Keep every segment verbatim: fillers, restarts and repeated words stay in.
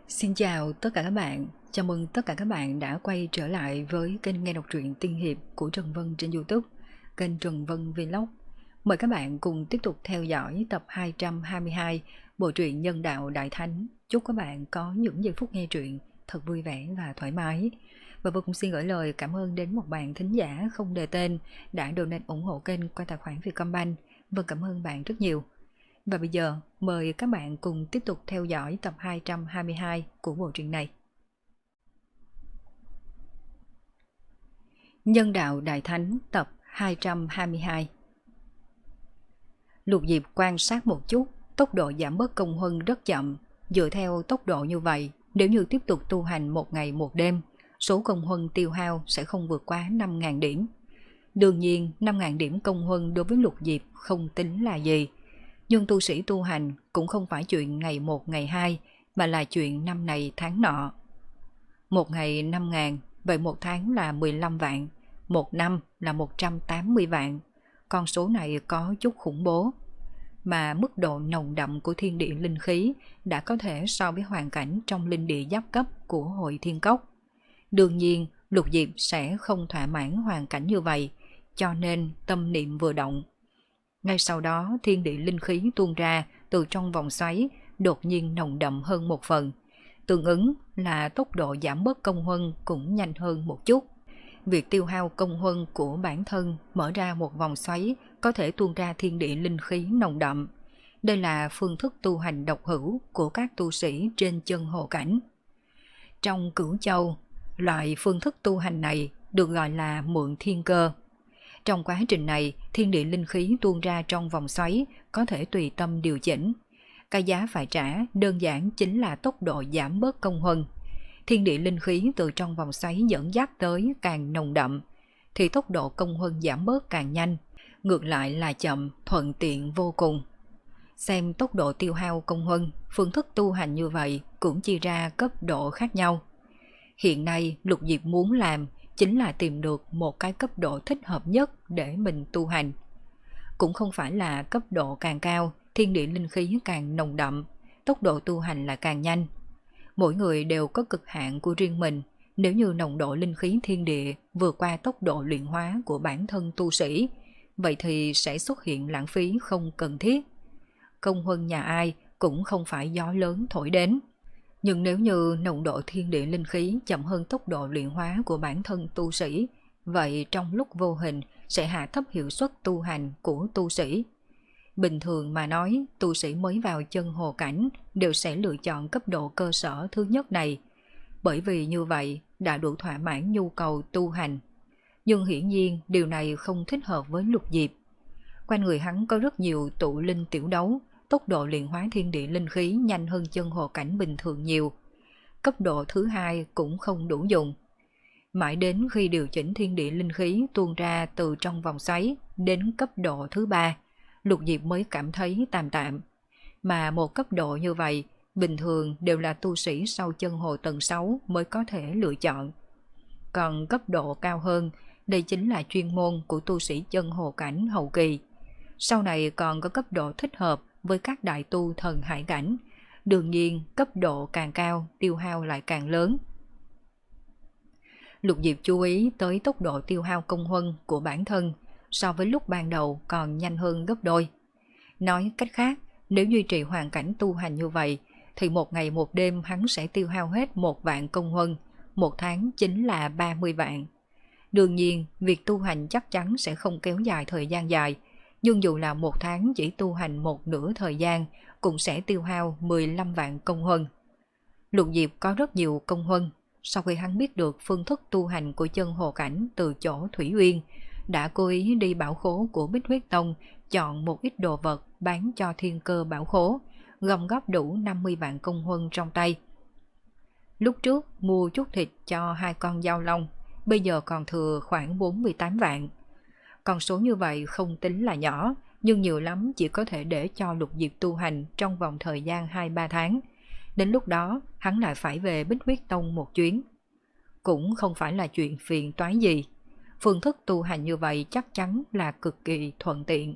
Xin chào tất cả các bạn, chào mừng tất cả các bạn đã quay trở lại với kênh nghe đọc truyện tiên hiệp của Trần Vân trên YouTube, kênh Trần Vân Vlog. Mời các bạn cùng tiếp tục theo dõi tập hai trăm hai mươi hai bộ truyện Nhân Đạo Đại Thánh. Chúc các bạn có những giây phút nghe truyện thật vui vẻ và thoải mái. Và Vân cũng xin gửi lời cảm ơn đến một bạn thính giả không đề tên đã donate ủng hộ kênh qua tài khoản Vietcombank. Vân cảm ơn bạn rất nhiều. Và bây giờ, mời các bạn cùng tiếp tục theo dõi tập hai trăm hai mươi hai của bộ truyện này. Nhân Đạo Đại Thánh tập hai trăm hai mươi hai. Lục Diệp quan sát một chút, tốc độ giảm bớt công huân rất chậm. Dựa theo tốc độ như vậy, nếu như tiếp tục tu hành một ngày một đêm, số công huân tiêu hao sẽ không vượt quá năm nghìn điểm. Đương nhiên, năm nghìn điểm công huân đối với Lục Diệp không tính là gì. Nhưng tu sĩ tu hành cũng không phải chuyện ngày một ngày hai, mà là chuyện năm này tháng nọ. Một ngày năm ngàn, vậy một tháng là mười lăm vạn, một năm là một trăm tám mươi vạn. Con số này có chút khủng bố. Mà mức độ nồng đậm của thiên địa linh khí đã có thể so với hoàn cảnh trong linh địa giáp cấp của hội thiên cốc. Đương nhiên, Lục Diệp sẽ không thỏa mãn hoàn cảnh như vậy, cho nên tâm niệm vừa động. Ngay sau đó thiên địa linh khí tuôn ra từ trong vòng xoáy đột nhiên nồng đậm hơn một phần. Tương ứng là tốc độ giảm bớt công huân cũng nhanh hơn một chút. Việc tiêu hao công huân của bản thân mở ra một vòng xoáy có thể tuôn ra thiên địa linh khí nồng đậm. Đây là phương thức tu hành độc hữu của các tu sĩ trên chân hồ cảnh. Trong Cửu Châu, loại phương thức tu hành này được gọi là mượn thiên cơ. Trong quá trình này, thiên địa linh khí tuôn ra trong vòng xoáy có thể tùy tâm điều chỉnh. Cái giá phải trả đơn giản chính là tốc độ giảm bớt công huân. Thiên địa linh khí từ trong vòng xoáy dẫn dắt tới càng nồng đậm, thì tốc độ công huân giảm bớt càng nhanh. Ngược lại là chậm, thuận tiện vô cùng. Xem tốc độ tiêu hao công huân, phương thức tu hành như vậy cũng chia ra cấp độ khác nhau. Hiện nay Lục Diệp muốn làm chính là tìm được một cái cấp độ thích hợp nhất để mình tu hành. Cũng không phải là cấp độ càng cao, thiên địa linh khí càng nồng đậm, tốc độ tu hành là càng nhanh. Mỗi người đều có cực hạn của riêng mình, nếu như nồng độ linh khí thiên địa vượt qua tốc độ luyện hóa của bản thân tu sĩ, vậy thì sẽ xuất hiện lãng phí không cần thiết. Công huân nhà ai cũng không phải gió lớn thổi đến. Nhưng nếu như nồng độ thiên địa linh khí chậm hơn tốc độ luyện hóa của bản thân tu sĩ, vậy trong lúc vô hình sẽ hạ thấp hiệu suất tu hành của tu sĩ. Bình thường mà nói, tu sĩ mới vào chân hồ cảnh đều sẽ lựa chọn cấp độ cơ sở thứ nhất này, bởi vì như vậy đã đủ thỏa mãn nhu cầu tu hành. Nhưng hiển nhiên điều này không thích hợp với Lục Diệp. Quanh người hắn có rất nhiều tụ linh tiểu đấu, tốc độ luyện hóa thiên địa linh khí nhanh hơn chân hồ cảnh bình thường nhiều. Cấp độ thứ hai cũng không đủ dùng. Mãi đến khi điều chỉnh thiên địa linh khí tuôn ra từ trong vòng xoáy đến cấp độ thứ ba, Lục Diệp mới cảm thấy tạm tạm. Mà một cấp độ như vậy, bình thường đều là tu sĩ sau chân hồ tầng sáu mới có thể lựa chọn. Còn cấp độ cao hơn, đây chính là chuyên môn của tu sĩ chân hồ cảnh hậu kỳ. Sau này còn có cấp độ thích hợp với các đại tu thần hải cảnh. Đương nhiên cấp độ càng cao tiêu hao lại càng lớn. Lục Diệp chú ý tới tốc độ tiêu hao công huân của bản thân so với lúc ban đầu còn nhanh hơn gấp đôi. Nói cách khác, nếu duy trì hoàn cảnh tu hành như vậy thì một ngày một đêm hắn sẽ tiêu hao hết một vạn công huân, một tháng chính là ba mươi vạn. Đương nhiên việc tu hành chắc chắn sẽ không kéo dài thời gian dài, nhưng dù là một tháng chỉ tu hành một nửa thời gian cũng sẽ tiêu hao mười lăm vạn công huân. Lục Diệp có rất nhiều công huân. Sau khi hắn biết được phương thức tu hành của chân hồ cảnh từ chỗ Thủy Uyên, đã cố ý đi bảo khố của Bích Huyết Tông chọn một ít đồ vật bán cho thiên cơ bảo khố, gom góp đủ năm mươi vạn công huân trong tay. Lúc trước mua chút thịt cho hai con dao long, bây giờ còn thừa khoảng bốn mươi tám vạn. Con số như vậy không tính là nhỏ, nhưng nhiều lắm chỉ có thể để cho Lục Diệp tu hành trong vòng thời gian hai ba tháng. Đến lúc đó hắn lại phải về Bích Huyết Tông một chuyến. Cũng không phải là chuyện phiền toái gì. Phương thức tu hành như vậy chắc chắn là cực kỳ thuận tiện.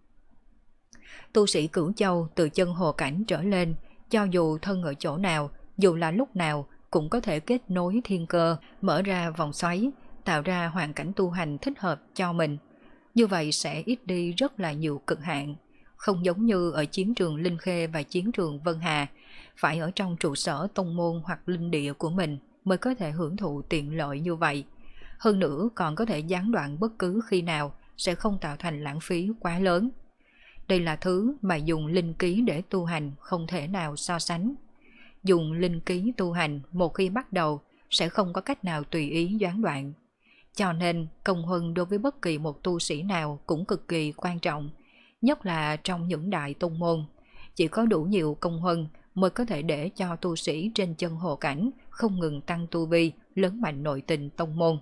Tu sĩ Cửu Châu từ chân hồ cảnh trở lên, cho dù thân ở chỗ nào dù là lúc nào cũng có thể kết nối thiên cơ, mở ra vòng xoáy, tạo ra hoàn cảnh tu hành thích hợp cho mình. Như vậy sẽ ít đi rất là nhiều cực hạn, không giống như ở chiến trường Linh Khê và chiến trường Vân Hà, phải ở trong trụ sở tông môn hoặc linh địa của mình mới có thể hưởng thụ tiện lợi như vậy. Hơn nữa còn có thể gián đoạn bất cứ khi nào, sẽ không tạo thành lãng phí quá lớn. Đây là thứ mà dùng linh ký để tu hành không thể nào so sánh. Dùng linh ký tu hành một khi bắt đầu sẽ không có cách nào tùy ý gián đoạn. Cho nên công huân đối với bất kỳ một tu sĩ nào cũng cực kỳ quan trọng, nhất là trong những đại tông môn. Chỉ có đủ nhiều công huân mới có thể để cho tu sĩ trên chân hồ cảnh không ngừng tăng tu vi, lớn mạnh nội tình tông môn.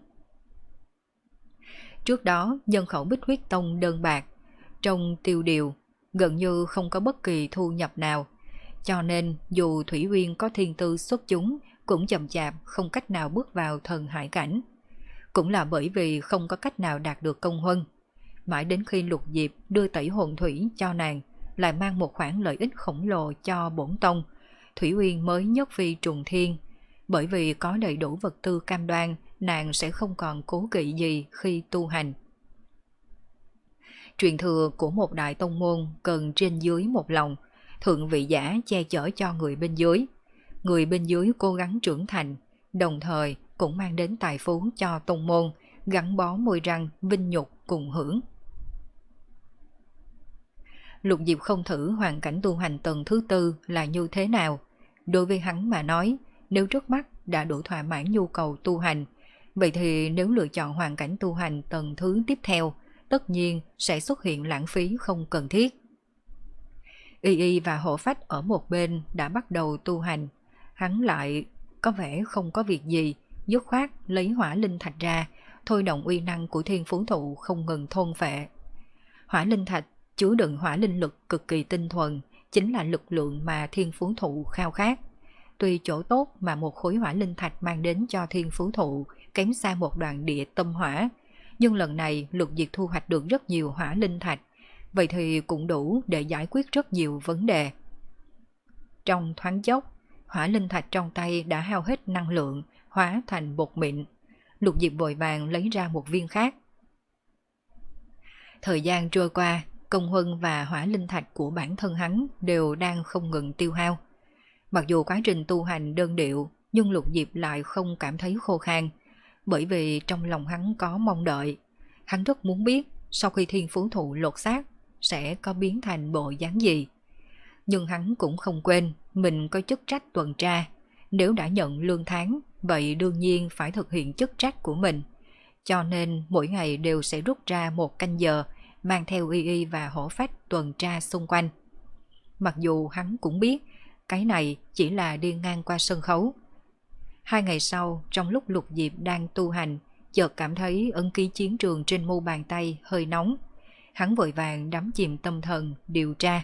Trước đó, nhân khẩu Bích Huyết Tông đơn bạc, trong tiêu điều, gần như không có bất kỳ thu nhập nào. Cho nên dù Thủy Uyên có thiên tư xuất chúng, cũng chậm chạp không cách nào bước vào thần hải cảnh. Cũng là bởi vì không có cách nào đạt được công huân. Mãi đến khi Lục Diệp đưa tẩy hồn thủy cho nàng, lại mang một khoản lợi ích khổng lồ cho bổn tông, Thủy Uyên mới nhất phi trùng thiên. Bởi vì có đầy đủ vật tư cam đoan, nàng sẽ không còn cố kỵ gì khi tu hành. Truyền thừa của một đại tông môn cần trên dưới một lòng, thượng vị giả che chở cho người bên dưới. Người bên dưới cố gắng trưởng thành, đồng thời cũng mang đến tài phú cho tông môn, gắn bó môi răng, vinh nhục cùng hưởng. Lục Diệp không thử hoàn cảnh tu hành tầng thứ tư là như thế nào. Đối với hắn mà nói, nếu trước mắt đã đủ thỏa mãn nhu cầu tu hành, vậy thì nếu lựa chọn hoàn cảnh tu hành tầng thứ tiếp theo, tất nhiên sẽ xuất hiện lãng phí không cần thiết. Y Y và Hổ Phách ở một bên đã bắt đầu tu hành, hắn lại có vẻ không có việc gì, dứt khoát lấy hỏa linh thạch ra, thôi động uy năng của thiên phú thụ không ngừng thôn phệ. Hỏa linh thạch chứa đựng hỏa linh lực cực kỳ tinh thuần, chính là lực lượng mà thiên phú thụ khao khát. Tuy chỗ tốt mà một khối hỏa linh thạch mang đến cho thiên phú thụ kém xa một đoạn địa tâm hỏa, nhưng lần này Lục Diệp thu hoạch được rất nhiều hỏa linh thạch, vậy thì cũng đủ để giải quyết rất nhiều vấn đề. Trong thoáng chốc, hỏa linh thạch trong tay đã hao hết năng lượng, hóa thành bột mịn. Lục Diệp vội vàng lấy ra một viên khác. Thời gian trôi qua, công huân và hỏa linh thạch của bản thân hắn đều đang không ngừng tiêu hao. Mặc dù quá trình tu hành đơn điệu, nhưng Lục Diệp lại không cảm thấy khô khan, bởi vì trong lòng hắn có mong đợi. Hắn rất muốn biết sau khi thiên phú thụ lột xác sẽ có biến thành bộ dáng gì. Nhưng hắn cũng không quên mình có chức trách tuần tra, nếu đã nhận lương tháng, vậy đương nhiên phải thực hiện chức trách của mình. Cho nên mỗi ngày đều sẽ rút ra một canh giờ, mang theo Y Y và Hổ Phách tuần tra xung quanh. Mặc dù hắn cũng biết cái này chỉ là đi ngang qua sân khấu. Hai ngày sau, trong lúc Lục Diệp đang tu hành, chợt cảm thấy ấn ký chiến trường trên mu bàn tay hơi nóng. Hắn vội vàng đắm chìm tâm thần điều tra.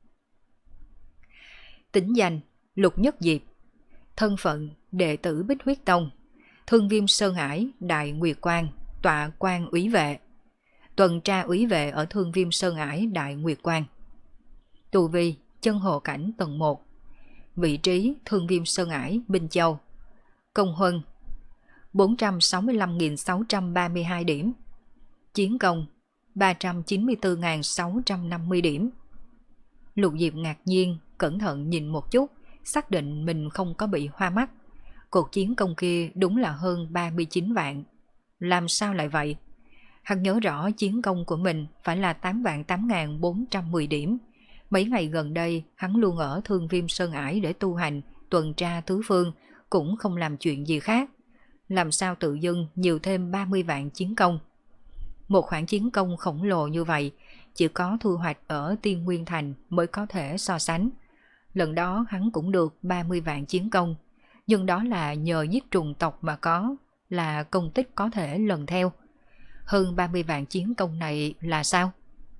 Tính danh Lục Nhất Diệp, thân phận đệ tử Bích Huyết Tông, Thương Viêm Sơn Ải, Đại Nguyệt Quan, tọa quan úy vệ, tuần tra úy vệ ở Thương Viêm Sơn Ải, Đại Nguyệt Quan. Tu vi chân hồ cảnh tầng một, vị trí Thương Viêm Sơn Ải, Binh Châu. Công huân bốn trăm sáu mươi lăm nghìn sáu trăm ba mươi hai điểm, chiến công ba trăm chín mươi tư nghìn sáu trăm năm mươi điểm. Lục Diệp ngạc nhiên, cẩn thận nhìn một chút, xác định mình không có bị hoa mắt. Cuộc chiến công kia đúng là hơn ba mươi chín vạn. Làm sao lại vậy? Hắn nhớ rõ chiến công của mình phải là tám vạn tám nghìn bốn trăm mười điểm. Mấy ngày gần đây hắn luôn ở Thương Viêm Sơn Ải để tu hành, tuần tra tứ phương, cũng không làm chuyện gì khác. Làm sao tự dưng nhiều thêm ba mươi vạn chiến công? Một khoản chiến công khổng lồ như vậy, chỉ có thu hoạch ở Tiên Nguyên Thành mới có thể so sánh. Lần đó hắn cũng được ba mươi vạn chiến công, nhưng đó là nhờ giết trùng tộc mà có, là công tích có thể lần theo. Hơn ba mươi vạn chiến công này là sao?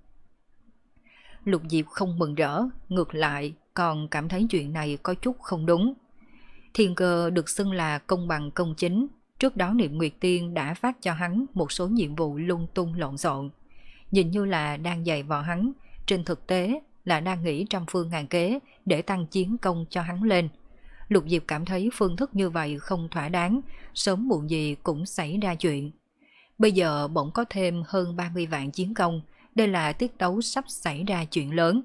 Lục Diệp không mừng rỡ, ngược lại còn cảm thấy chuyện này có chút không đúng. Thiên cơ được xưng là công bằng công chính, trước đó Niệm Nguyệt Tiên đã phát cho hắn một số nhiệm vụ lung tung lộn xộn. Nhìn như là đang dạy vò hắn, trên thực tế là đang nghĩ trăm phương ngàn kế để tăng chiến công cho hắn lên. Lục Diệp cảm thấy phương thức như vậy không thỏa đáng, sớm muộn gì cũng xảy ra chuyện. Bây giờ bỗng có thêm hơn ba mươi vạn chiến công, đây là tiết tấu sắp xảy ra chuyện lớn.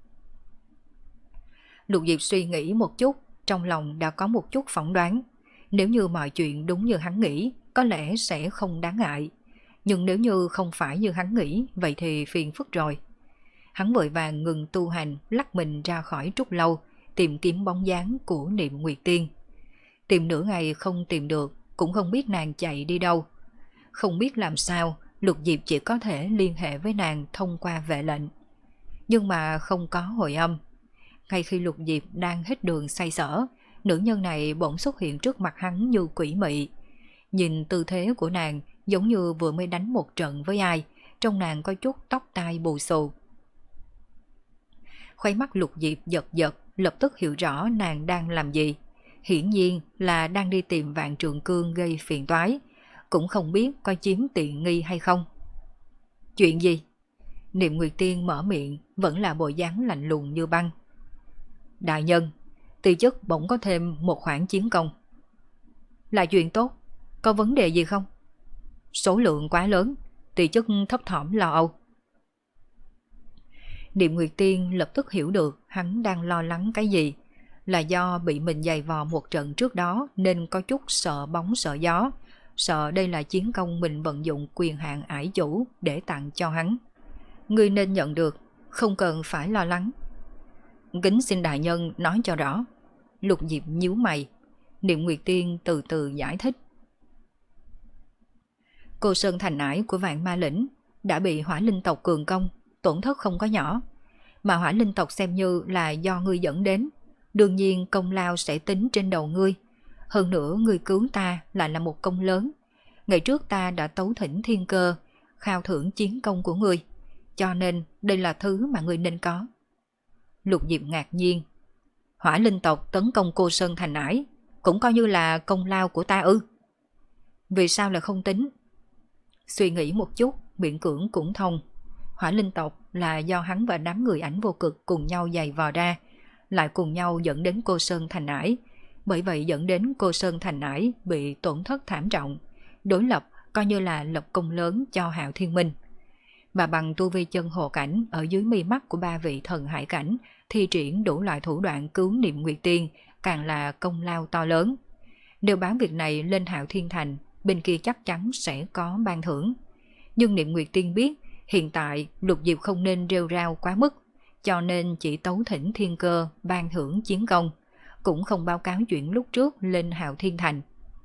Lục Diệp suy nghĩ một chút, trong lòng đã có một chút phỏng đoán. Nếu như mọi chuyện đúng như hắn nghĩ, có lẽ sẽ không đáng ngại. Nhưng nếu như không phải như hắn nghĩ, vậy thì phiền phức rồi. Hắn vội vàng ngừng tu hành, lắc mình ra khỏi trúc lâu, tìm kiếm bóng dáng của Niệm Nguyệt Tiên. Tìm nửa ngày không tìm được, cũng không biết nàng chạy đi đâu. Không biết làm sao, Lục Diệp chỉ có thể liên hệ với nàng thông qua vệ lệnh. Nhưng mà không có hồi âm. Ngay khi Lục Diệp đang hết đường say sở, nữ nhân này bỗng xuất hiện trước mặt hắn như quỷ mị. Nhìn tư thế của nàng giống như vừa mới đánh một trận với ai, trong nàng có chút tóc tai bù xù. Khuấy mắt Lục Diệp giật giật, lập tức hiểu rõ nàng đang làm gì. Hiển nhiên là đang đi tìm Vạn Trượng Cương gây phiền toái, cũng không biết có chiếm tiện nghi hay không. Chuyện gì? Niệm Nguyệt Tiên mở miệng, vẫn là bộ dáng lạnh lùng như băng. Đại nhân, ty chức bỗng có thêm một khoản chiến công. Là chuyện tốt, có vấn đề gì không? Số lượng quá lớn, ty chức thấp thỏm lo âu. Niệm Nguyệt Tiên lập tức hiểu được hắn đang lo lắng cái gì. Là do bị mình giày vò một trận trước đó nên có chút sợ bóng sợ gió, sợ đây là chiến công mình vận dụng quyền hạn ải chủ để tặng cho hắn. Ngươi nên nhận được, không cần phải lo lắng. Kính xin đại nhân nói cho rõ. Lục Diệp nhíu mày. Niệm Nguyệt Tiên từ từ giải thích. Cô Sơn Thành Ải của Vạn Ma Lĩnh đã bị Hỏa Linh tộc cường công, tổn thất không có nhỏ. Mà Hỏa Linh tộc xem như là do ngươi dẫn đến, đương nhiên công lao sẽ tính trên đầu ngươi. Hơn nữa ngươi cứu ta lại là một công lớn. Ngày trước ta đã tấu thỉnh thiên cơ, khao thưởng chiến công của ngươi, cho nên đây là thứ mà ngươi nên có. Lục Diệp ngạc nhiên. Hỏa Linh tộc tấn công cô Sơn Thành Ải cũng coi như là công lao của ta ư? Vì sao lại không tính? Suy nghĩ một chút, miễn cưỡng cũng thông. Hỏa Linh tộc là do hắn và đám người Ảnh Vô Cực cùng nhau giày vò ra, lại cùng nhau dẫn đến cô Sơn Thành Ải. Bởi vậy dẫn đến cô Sơn Thành Ải bị tổn thất thảm trọng, đối lập coi như là lập công lớn cho Hạo Thiên Minh. Và bằng tu vi chân hồ cảnh ở dưới mi mắt của ba vị thần hải cảnh, thi triển đủ loại thủ đoạn cứu Niệm Nguyệt Tiên, càng là công lao to lớn. Nếu bán việc này lên Hạo Thiên Thành, bên kia chắc chắn sẽ có ban thưởng. Nhưng Niệm Nguyệt Tiên biết hiện tại Lục Diệp không nên rêu rao quá mức, cho nên chỉ tấu thỉnh thiên cơ ban thưởng chiến công, cũng không báo cáo chuyện lúc trước lên Hạo Thiên Thành.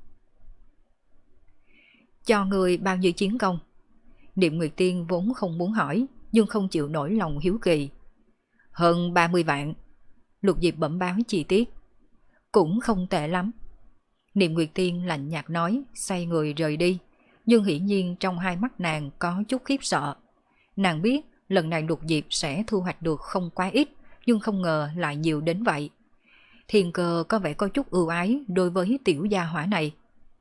Cho người bao nhiêu chiến công? Niệm Nguyệt Tiên vốn không muốn hỏi, nhưng không chịu nổi lòng hiếu kỳ. Hơn ba mươi vạn. Lục Diệp bẩm báo chi tiết. Cũng không tệ lắm. Niệm Nguyệt Tiên lạnh nhạt nói, xoay người rời đi. Nhưng hiển nhiên trong hai mắt nàng có chút khiếp sợ. Nàng biết lần này Lục Diệp sẽ thu hoạch được không quá ít, nhưng không ngờ lại nhiều đến vậy. Thiên cơ có vẻ có chút ưu ái đối với tiểu gia hỏa này.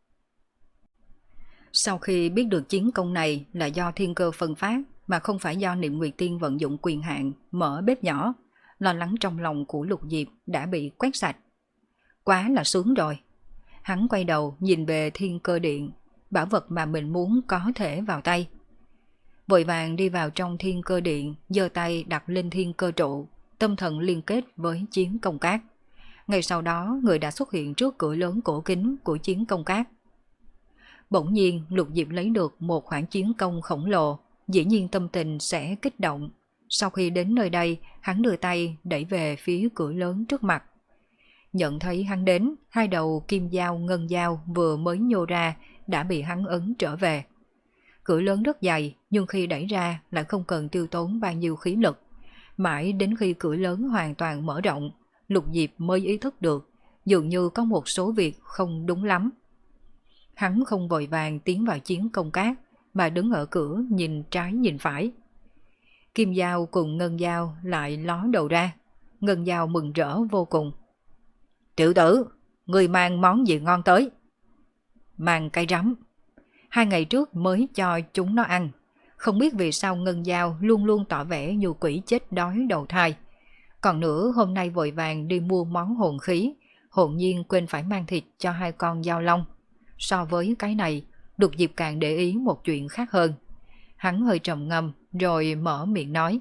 Sau khi biết được chiến công này là do thiên cơ phân phát, mà không phải do Niệm Nguyệt Tiên vận dụng quyền hạn mở bếp nhỏ, lo lắng trong lòng của Lục Diệp đã bị quét sạch. Quá là sướng rồi. Hắn quay đầu nhìn về thiên cơ điện, bảo vật mà mình muốn có thể vào tay. Vội vàng đi vào trong thiên cơ điện, giơ tay đặt lên thiên cơ trụ, tâm thần liên kết với chiến công cát. Ngay sau đó người đã xuất hiện trước cửa lớn cổ kính của chiến công cát. Bỗng nhiên Lục Diệp lấy được một khoản chiến công khổng lồ, dĩ nhiên tâm tình sẽ kích động. Sau khi đến nơi đây, hắn đưa tay đẩy về phía cửa lớn trước mặt. Nhận thấy hắn đến, hai đầu kim dao ngân dao vừa mới nhô ra đã bị hắn ấn trở về. Cửa lớn rất dày, nhưng khi đẩy ra lại không cần tiêu tốn bao nhiêu khí lực. Mãi đến khi cửa lớn hoàn toàn mở rộng, Lục Diệp mới ý thức được, dường như có một số việc không đúng lắm. Hắn không vội vàng tiến vào chiến công cát, mà đứng ở cửa nhìn trái nhìn phải. Kim dao cùng ngân dao lại ló đầu ra, ngân dao mừng rỡ vô cùng. Tiểu tử, người mang món gì ngon tới? Mang cây rắm. Hai ngày trước mới cho chúng nó ăn. Không biết vì sao ngân dao luôn luôn tỏ vẻ như quỷ chết đói đầu thai. Còn nữa hôm nay vội vàng đi mua món hồn khí, hồn nhiên quên phải mang thịt cho hai con dao long. So với cái này, Lục Diệp càng để ý một chuyện khác hơn. Hắn hơi trầm ngâm rồi mở miệng nói.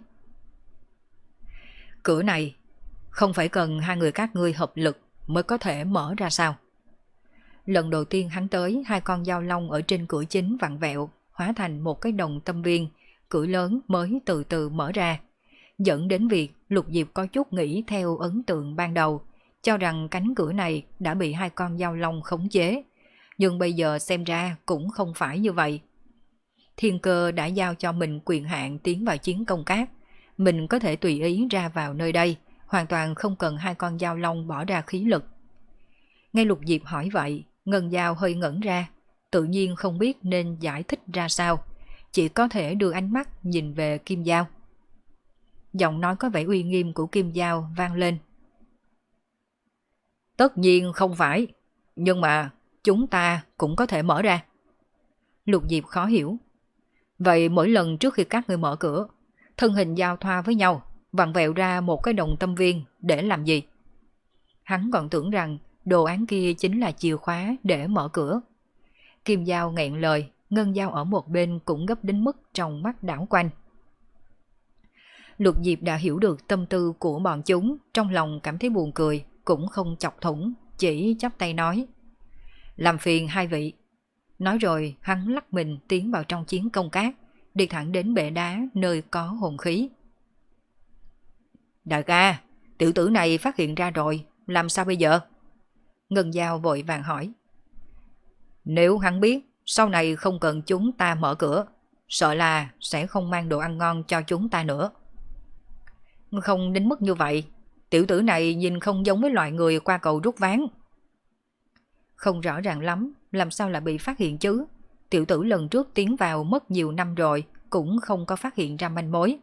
Cửa này không phải cần hai người các ngươi hợp lực mới có thể mở ra sao? Lần đầu tiên hắn tới, hai con dao long ở trên cửa chính vặn vẹo, hóa thành một cái đồng tâm viên, cửa lớn mới từ từ mở ra, dẫn đến việc Lục Diệp có chút nghĩ theo ấn tượng ban đầu, cho rằng cánh cửa này đã bị hai con dao long khống chế. Nhưng bây giờ xem ra cũng không phải như vậy. Thiên Cơ đã giao cho mình quyền hạn tiến vào chiến công cát, mình có thể tùy ý ra vào nơi đây, hoàn toàn không cần hai con dao long bỏ ra khí lực. Ngay Lục Diệp hỏi vậy, Ngân Dao hơi ngẩn ra, tự nhiên không biết nên giải thích ra sao, chỉ có thể đưa ánh mắt nhìn về Kim Dao. Giọng nói có vẻ uy nghiêm của Kim Dao vang lên. Tất nhiên không phải, nhưng mà chúng ta cũng có thể mở ra. Lục Diệp khó hiểu. Vậy mỗi lần trước khi các người mở cửa, thân hình giao thoa với nhau, vặn vẹo ra một cái đồng tâm viên để làm gì? Hắn còn tưởng rằng đồ án kia chính là chìa khóa để mở cửa. Kim Dao nghẹn lời, Ngân Dao ở một bên cũng gấp đến mức trong mắt đảo quanh. Lục Diệp đã hiểu được tâm tư của bọn chúng, trong lòng cảm thấy buồn cười, cũng không chọc thủng, chỉ chắp tay nói. Làm phiền hai vị. Nói rồi hắn lắc mình tiến vào trong chiến công cát, đi thẳng đến bệ đá nơi có hồn khí. Đại ca, tiểu tử này phát hiện ra rồi, làm sao bây giờ? Ngân Dao vội vàng hỏi. Nếu hắn biết sau này không cần chúng ta mở cửa, sợ là sẽ không mang đồ ăn ngon cho chúng ta nữa. Không đến mức như vậy, tiểu tử này nhìn không giống với loại người qua cầu rút ván. Không rõ ràng lắm, làm sao lại bị phát hiện chứ? Tiểu tử lần trước tiến vào mất nhiều năm rồi, cũng không có phát hiện ra manh mối.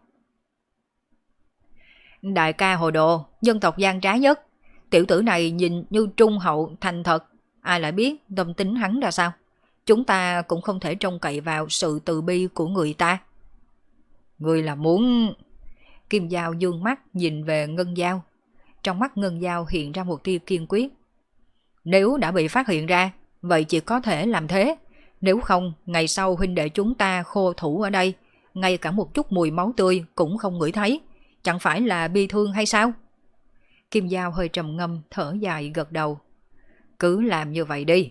Đại ca hồ đồ, dân tộc gian trá nhất. Tiểu tử này nhìn như trung hậu, thành thật, ai lại biết tâm tính hắn ra sao? Chúng ta cũng không thể trông cậy vào sự từ bi của người ta. Người là muốn... Kim Dao dương mắt nhìn về Ngân Dao. Trong mắt Ngân Dao hiện ra một tia kiên quyết. Nếu đã bị phát hiện ra, vậy chỉ có thể làm thế. Nếu không, ngày sau huynh đệ chúng ta khô thủ ở đây, ngay cả một chút mùi máu tươi cũng không ngửi thấy. Chẳng phải là bi thương hay sao? Kim Dao hơi trầm ngâm, thở dài gật đầu. Cứ làm như vậy đi.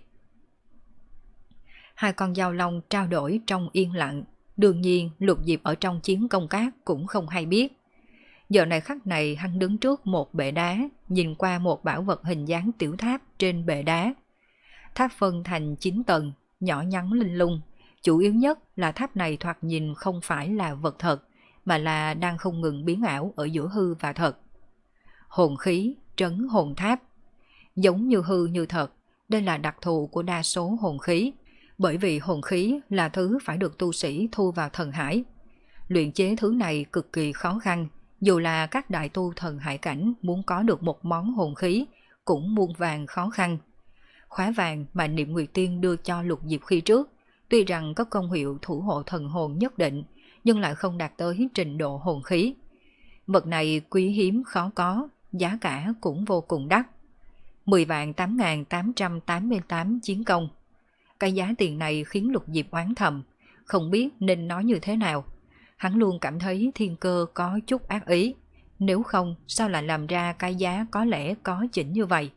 Hai con dao long trao đổi trong yên lặng. Đương nhiên Lục Diệp ở trong chiến công cát cũng không hay biết. Giờ này khắc này hắn đứng trước một bệ đá, nhìn qua một bảo vật hình dáng tiểu tháp trên bệ đá. Tháp phân thành chín tầng, nhỏ nhắn linh lung. Chủ yếu nhất là tháp này thoạt nhìn không phải là vật thật, mà là đang không ngừng biến ảo ở giữa hư và thật. Hồn khí, trấn hồn tháp. Giống như hư như thật, đây là đặc thù của đa số hồn khí, bởi vì hồn khí là thứ phải được tu sĩ thu vào thần hải. Luyện chế thứ này cực kỳ khó khăn, dù là các đại tu thần hải cảnh muốn có được một món hồn khí cũng muôn vàng khó khăn. Khóa vàng mà Niệm Nguyệt Tiên đưa cho Lục Diệp khi trước, tuy rằng có công hiệu thủ hộ thần hồn nhất định, nhưng lại không đạt tới trình độ hồn khí. Vật này quý hiếm khó có, giá cả cũng vô cùng đắt. mười vạn tám nghìn tám trăm tám mươi tám chiến công. Cái giá tiền này khiến Lục Diệp oán thầm, không biết nên nói như thế nào. Hắn luôn cảm thấy Thiên Cơ có chút ác ý, nếu không sao lại làm ra cái giá có lẽ có chỉnh như vậy.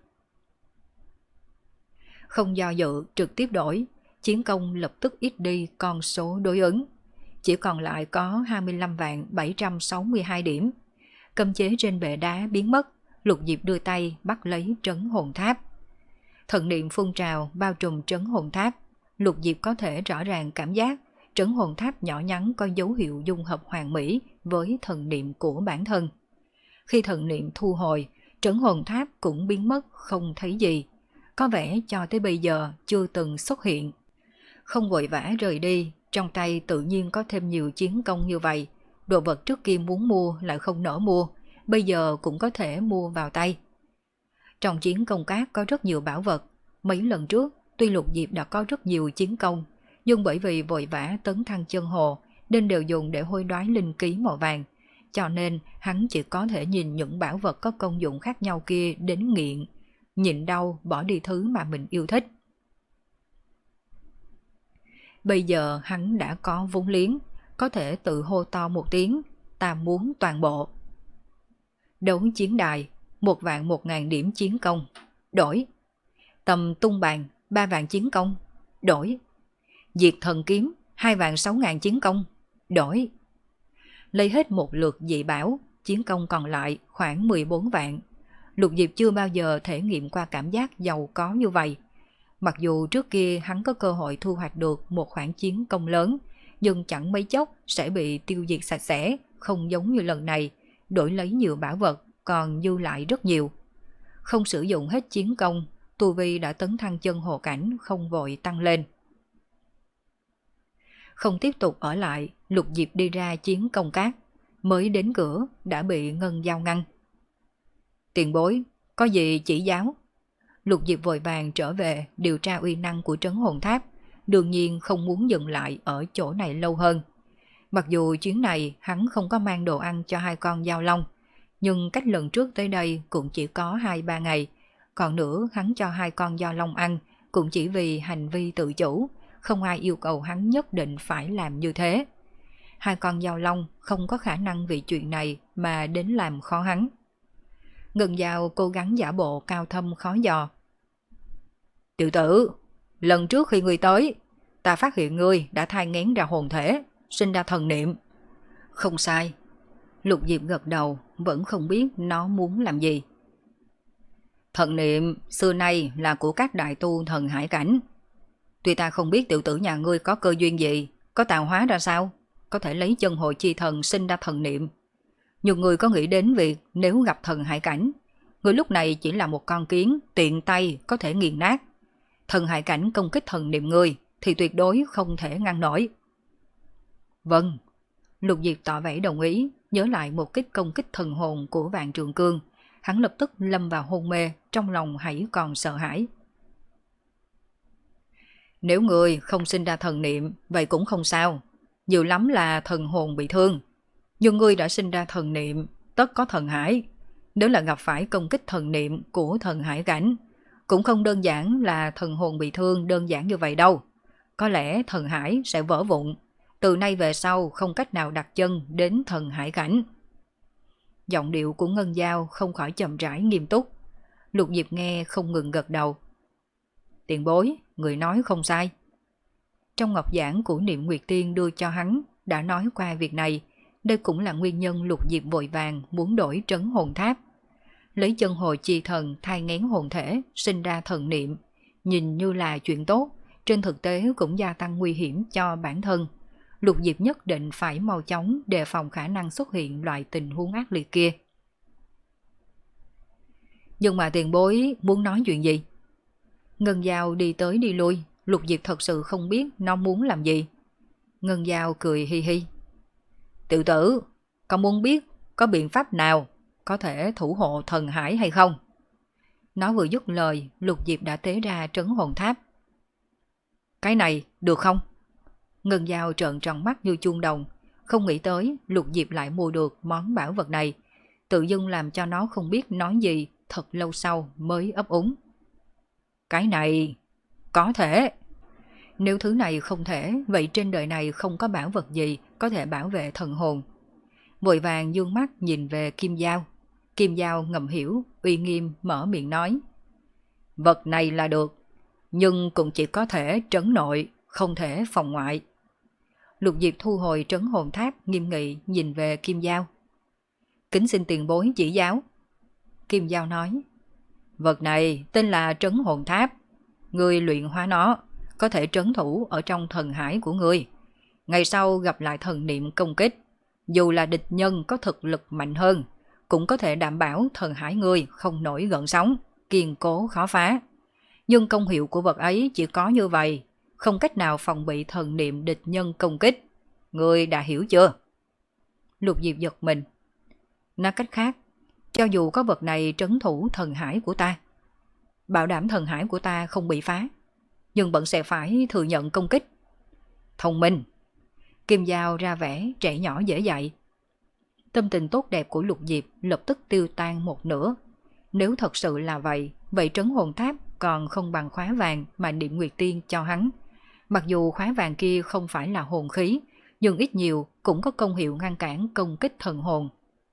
Không do dự, trực tiếp đổi, chiến công lập tức ít đi con số đối ứng. Chỉ còn lại có hai mươi lăm vạn bảy trăm sáu mươi hai điểm. Cấm chế trên bệ đá biến mất, Lục Diệp đưa tay bắt lấy trấn hồn tháp. Thần niệm phun trào bao trùm trấn hồn tháp. Lục Diệp có thể rõ ràng cảm giác trấn hồn tháp nhỏ nhắn có dấu hiệu dung hợp hoàn mỹ với thần niệm của bản thân. Khi thần niệm thu hồi, trấn hồn tháp cũng biến mất không thấy gì. Có vẻ cho tới bây giờ chưa từng xuất hiện. Không vội vã rời đi, trong tay tự nhiên có thêm nhiều chiến công như vậy. Đồ vật trước kia muốn mua lại không nỡ mua, bây giờ cũng có thể mua vào tay. Trong chiến công cát có rất nhiều bảo vật. Mấy lần trước, tuy Lục Diệp đã có rất nhiều chiến công, nhưng bởi vì vội vã tấn thăng chân hồ, nên đều dùng để hối đoái linh ký màu vàng. Cho nên hắn chỉ có thể nhìn những bảo vật có công dụng khác nhau kia đến nghiện. nhịn đau bỏ đi thứ mà mình yêu thích. Bây giờ hắn đã có vốn liếng, có thể tự hô to một tiếng, ta muốn toàn bộ. Đấu chiến đài, một vạn một ngàn điểm chiến công, đổi. Tầm tung bàn, ba vạn chiến công, đổi. Diệt thần kiếm, hai vạn sáu ngàn chiến công, đổi. Lấy hết một lượt dị bảo, chiến công còn lại khoảng mười bốn vạn. Lục Diệp chưa bao giờ thể nghiệm qua cảm giác giàu có như vậy. Mặc dù trước kia hắn có cơ hội thu hoạch được một khoản chiến công lớn, nhưng chẳng mấy chốc sẽ bị tiêu diệt sạch sẽ, không giống như lần này, đổi lấy nhiều bảo vật, còn dư lại rất nhiều. Không sử dụng hết chiến công, tu vi đã tấn thăng chân hồ cảnh không vội tăng lên. Không tiếp tục ở lại, Lục Diệp đi ra chiến công cát, mới đến cửa đã bị Ngân Giao ngăn. Tiền bối, có gì chỉ giáo? Lục Diệp vội vàng trở về điều tra uy năng của trấn hồn tháp, đương nhiên không muốn dừng lại ở chỗ này lâu hơn. Mặc dù chuyến này hắn không có mang đồ ăn cho hai con giao long, nhưng cách lần trước tới đây cũng chỉ có hai ba ngày, còn nữa hắn cho hai con giao long ăn cũng chỉ vì hành vi tự chủ, không ai yêu cầu hắn nhất định phải làm như thế. Hai con giao long không có khả năng vì chuyện này mà đến làm khó hắn. Ngân Giao cố gắng giả bộ cao thâm khó dò. Tiểu tử, lần trước khi ngươi tới, ta phát hiện ngươi đã thai nghén ra hồn thể, sinh ra thần niệm. Không sai. Lục Diệp gật đầu, vẫn không biết nó muốn làm gì. Thần niệm xưa nay là của các đại tu thần hải cảnh. Tuy ta không biết tiểu tử nhà ngươi có cơ duyên gì, có tạo hóa ra sao, có thể lấy chân hội chi thần sinh ra thần niệm. Nhưng người có nghĩ đến việc nếu gặp thần hải cảnh, người lúc này chỉ là một con kiến tiện tay có thể nghiền nát. Thần hải cảnh công kích thần niệm người thì tuyệt đối không thể ngăn nổi. Vâng, Lục Diệp tỏ vẻ đồng ý, nhớ lại một kích công kích thần hồn của Vạn Trường Cương, hắn lập tức lâm vào hôn mê, trong lòng hãy còn sợ hãi. Nếu người không sinh ra thần niệm, vậy cũng không sao, nhiều lắm là thần hồn bị thương. Nhưng ngươi đã sinh ra thần niệm, tất có thần hải. Nếu là gặp phải công kích thần niệm của thần hải cảnh, cũng không đơn giản là thần hồn bị thương đơn giản như vậy đâu. Có lẽ thần hải sẽ vỡ vụn, từ nay về sau không cách nào đặt chân đến thần hải cảnh. Giọng điệu của Ngân Giao không khỏi chậm rãi nghiêm túc. Lục Diệp nghe không ngừng gật đầu. Tiền bối, người nói không sai. Trong ngọc giảng của Niệm Nguyệt Tiên đưa cho hắn đã nói qua việc này. Đây cũng là nguyên nhân Lục Diệp vội vàng muốn đổi trấn hồn tháp. Lấy chân hồi chi thần thai nghén hồn thể, sinh ra thần niệm, nhìn như là chuyện tốt, trên thực tế cũng gia tăng nguy hiểm cho bản thân. Lục Diệp nhất định phải mau chóng đề phòng khả năng xuất hiện loại tình huống ác liệt kia. Nhưng mà tiền bối muốn nói chuyện gì? Ngân Giao đi tới đi lui, Lục Diệp thật sự không biết nó muốn làm gì. Ngân Giao cười hi hi. Tiểu tử, con muốn biết có biện pháp nào có thể thủ hộ thần hải hay không? Nó vừa dứt lời, Lục Diệp đã tế ra trấn hồn tháp. Cái này được không? Ngân Giao trợn tròn mắt như chuông đồng, không nghĩ tới Lục Diệp lại mua được món bảo vật này, tự dưng làm cho nó không biết nói gì, thật lâu sau mới ấp úng. Cái này có thể. Nếu thứ này không thể, vậy trên đời này không có bảo vật gì có thể bảo vệ thần hồn. Vội vàng dương mắt nhìn về Kim Giao. Kim Giao ngầm hiểu, uy nghiêm mở miệng nói. Vật này là được, nhưng cũng chỉ có thể trấn nội, không thể phòng ngoại. Lục Diệp thu hồi trấn hồn tháp, nghiêm nghị nhìn về Kim Giao. Kính xin tiền bối chỉ giáo. Kim Giao nói. Vật này tên là trấn hồn tháp. Ngươi luyện hóa nó, có thể trấn thủ ở trong thần hải của ngươi. Ngày sau gặp lại thần niệm công kích, dù là địch nhân có thực lực mạnh hơn, cũng có thể đảm bảo thần hải ngươi không nổi gợn sóng, kiên cố khó phá. Nhưng công hiệu của vật ấy chỉ có như vậy, không cách nào phòng bị thần niệm địch nhân công kích. Ngươi đã hiểu chưa? Lục Diệp giật mình. Nói cách khác, cho dù có vật này trấn thủ thần hải của ta, bảo đảm thần hải của ta không bị phá, nhưng vẫn sẽ phải thừa nhận công kích. Thông minh. Kim Giao ra vẻ trẻ nhỏ dễ dạy. Tâm tình tốt đẹp của Lục Diệp lập tức tiêu tan một nửa. Nếu thật sự là vậy, vậy trấn hồn tháp còn không bằng khóa vàng mà Niệm Nguyệt Tiên cho hắn. Mặc dù khóa vàng kia không phải là hồn khí, nhưng ít nhiều cũng có công hiệu ngăn cản công kích thần hồn.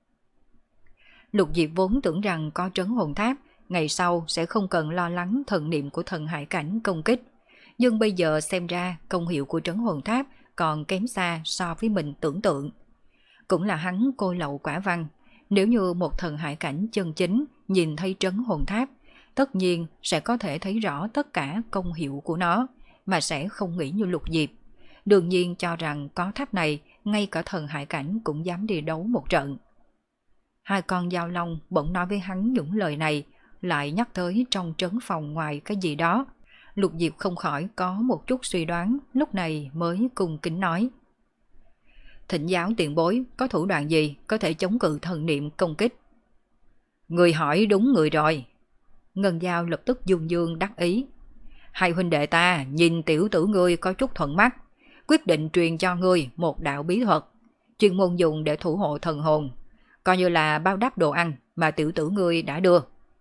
Lục Diệp vốn tưởng rằng có trấn hồn tháp, ngày sau sẽ không cần lo lắng thần niệm của thần hải cảnh công kích. Nhưng bây giờ xem ra công hiệu của trấn hồn tháp còn kém xa so với mình tưởng tượng. Cũng là hắn cô lậu quả văn, nếu như một thần hải cảnh chân chính nhìn thấy trấn hồn tháp, tất nhiên sẽ có thể thấy rõ tất cả công hiệu của nó, mà sẽ không nghĩ như Lục Diệp. Đương nhiên cho rằng có tháp này, ngay cả thần hải cảnh cũng dám đi đấu một trận. Hai con dao long bỗng nói với hắn những lời này, lại nhắc tới trong trấn phòng ngoài cái gì đó. Lục Diệp không khỏi có một chút suy đoán, lúc này mới cung kính nói. Thỉnh giáo tiền bối, có thủ đoạn gì có thể chống cự thần niệm công kích? Người hỏi đúng người rồi. Ngân Giao lập tức dương dương đắc ý. Hai huynh đệ ta nhìn tiểu tử ngươi có chút thuận mắt, quyết định truyền cho ngươi một đạo bí thuật, chuyên môn dùng để thủ hộ thần hồn, coi như là bao đáp đồ ăn mà tiểu tử ngươi đã đưa.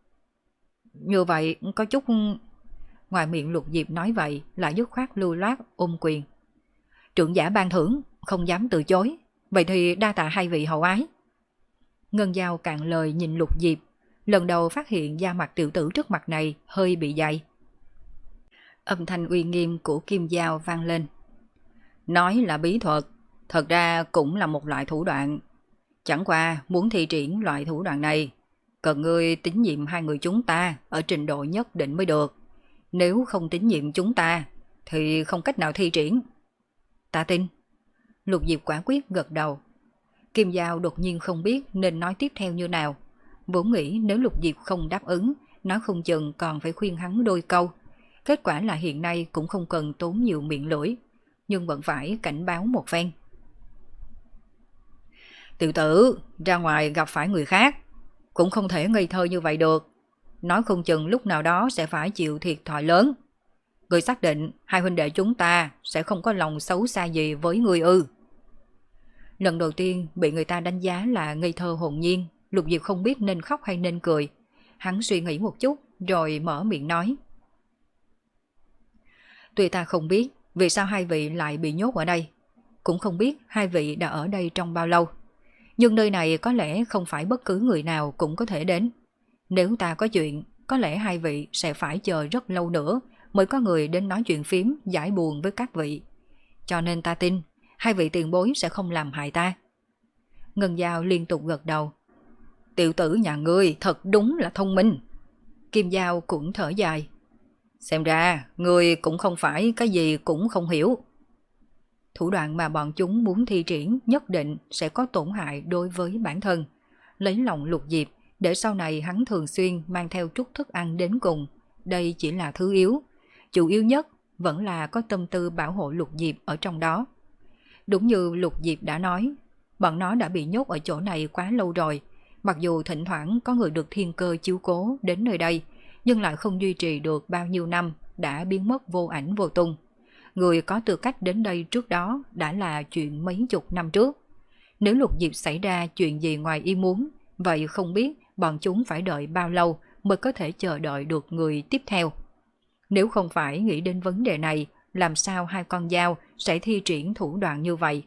Như vậy có chút... Ngoài miệng Lục Diệp nói vậy lại dứt khoát lưu loát ôm quyền. Trưởng giả ban thưởng, không dám từ chối, vậy thì đa tạ hai vị hậu ái. Ngân Giao cạn lời nhìn Lục Diệp, lần đầu phát hiện da mặt tiểu tử trước mặt này hơi bị dày. Âm thanh uy nghiêm của Kim Giao vang lên. Nói là bí thuật, thật ra cũng là một loại thủ đoạn. Chẳng qua muốn thi triển loại thủ đoạn này, cần ngươi tín nhiệm hai người chúng ta ở trình độ nhất định mới được. Nếu không tín nhiệm chúng ta, thì không cách nào thi triển. Ta tin. Lục Diệp quả quyết gật đầu. Kim Giao đột nhiên không biết nên nói tiếp theo như nào. Vốn nghĩ nếu Lục Diệp không đáp ứng, nó không chừng còn phải khuyên hắn đôi câu. Kết quả là hiện nay cũng không cần tốn nhiều miệng lưỡi, nhưng vẫn phải cảnh báo một phen. Tiểu tử, ra ngoài gặp phải người khác, cũng không thể ngây thơ như vậy được. Nói không chừng lúc nào đó sẽ phải chịu thiệt thòi lớn. Người xác định hai huynh đệ chúng ta sẽ không có lòng xấu xa gì với người ư? Lần đầu tiên bị người ta đánh giá là ngây thơ hồn nhiên, Lục Diệp không biết nên khóc hay nên cười. Hắn suy nghĩ một chút rồi mở miệng nói. Tuy ta không biết vì sao hai vị lại bị nhốt ở đây, cũng không biết hai vị đã ở đây trong bao lâu, nhưng nơi này có lẽ không phải bất cứ người nào cũng có thể đến. Nếu ta có chuyện, có lẽ hai vị sẽ phải chờ rất lâu nữa mới có người đến nói chuyện phím giải buồn với các vị. Cho nên ta tin hai vị tiền bối sẽ không làm hại ta. Ngân Giao liên tục gật đầu. Tiểu tử nhà ngươi thật đúng là thông minh. Kim Giao cũng thở dài. Xem ra ngươi cũng không phải cái gì cũng không hiểu. Thủ đoạn mà bọn chúng muốn thi triển nhất định sẽ có tổn hại đối với bản thân. Lấy lòng Lục Diệp để sau này hắn thường xuyên mang theo chút thức ăn đến cùng. Đây chỉ là thứ yếu. Chủ yếu nhất vẫn là có tâm tư bảo hộ Lục Diệp ở trong đó. Đúng như Lục Diệp đã nói, bọn nó đã bị nhốt ở chỗ này quá lâu rồi. Mặc dù thỉnh thoảng có người được thiên cơ chiếu cố đến nơi đây, nhưng lại không duy trì được bao nhiêu năm, đã biến mất vô ảnh vô tung. Người có tư cách đến đây trước đó đã là chuyện mấy chục năm trước. Nếu Lục Diệp xảy ra chuyện gì ngoài ý muốn, vậy không biết bọn chúng phải đợi bao lâu mới có thể chờ đợi được người tiếp theo. Nếu không phải nghĩ đến vấn đề này, làm sao hai con dao sẽ thi triển thủ đoạn như vậy?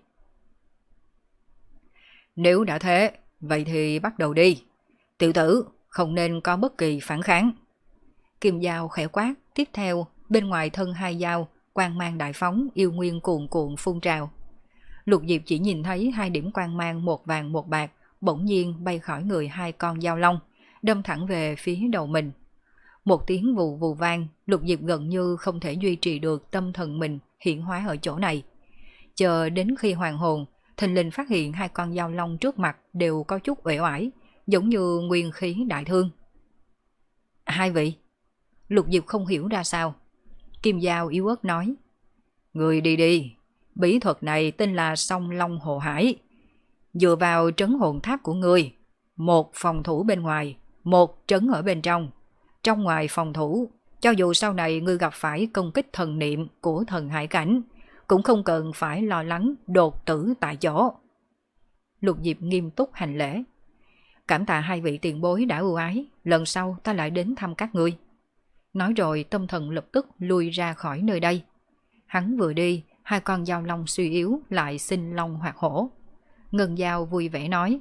Nếu đã thế, vậy thì bắt đầu đi. Tiểu tử, không nên có bất kỳ phản kháng. Kim Giao khẽ quát, tiếp theo, bên ngoài thân hai dao, quang mang đại phóng, yêu nguyên cuồn cuộn phun trào. Lục Diệp chỉ nhìn thấy hai điểm quang mang một vàng một bạc, bỗng nhiên bay khỏi người hai con dao long, đâm thẳng về phía đầu mình. Một tiếng vù vù vang, Lục Diệp gần như không thể duy trì được tâm thần mình hiện hóa ở chỗ này. Chờ đến khi hoàn hồn, thình lình phát hiện hai con dao long trước mặt đều có chút uể oải, giống như nguyên khí đại thương. Hai vị. Lục Diệp không hiểu ra sao. Kim Giao yếu ớt nói. Người đi đi, bí thuật này tên là Song Long Hồ Hải. Dựa vào trấn hồn tháp của ngươi, một phòng thủ bên ngoài, một trấn ở bên trong. Trong ngoài phòng thủ, cho dù sau này ngươi gặp phải công kích thần niệm của thần hải cảnh, cũng không cần phải lo lắng đột tử tại chỗ. Lục Diệp nghiêm túc hành lễ. Cảm tạ hai vị tiền bối đã ưu ái, lần sau ta lại đến thăm các ngươi. Nói rồi tâm thần lập tức lui ra khỏi nơi đây. Hắn vừa đi, hai con dao long suy yếu lại sinh long hoạt hổ. Ngân Dao vui vẻ nói: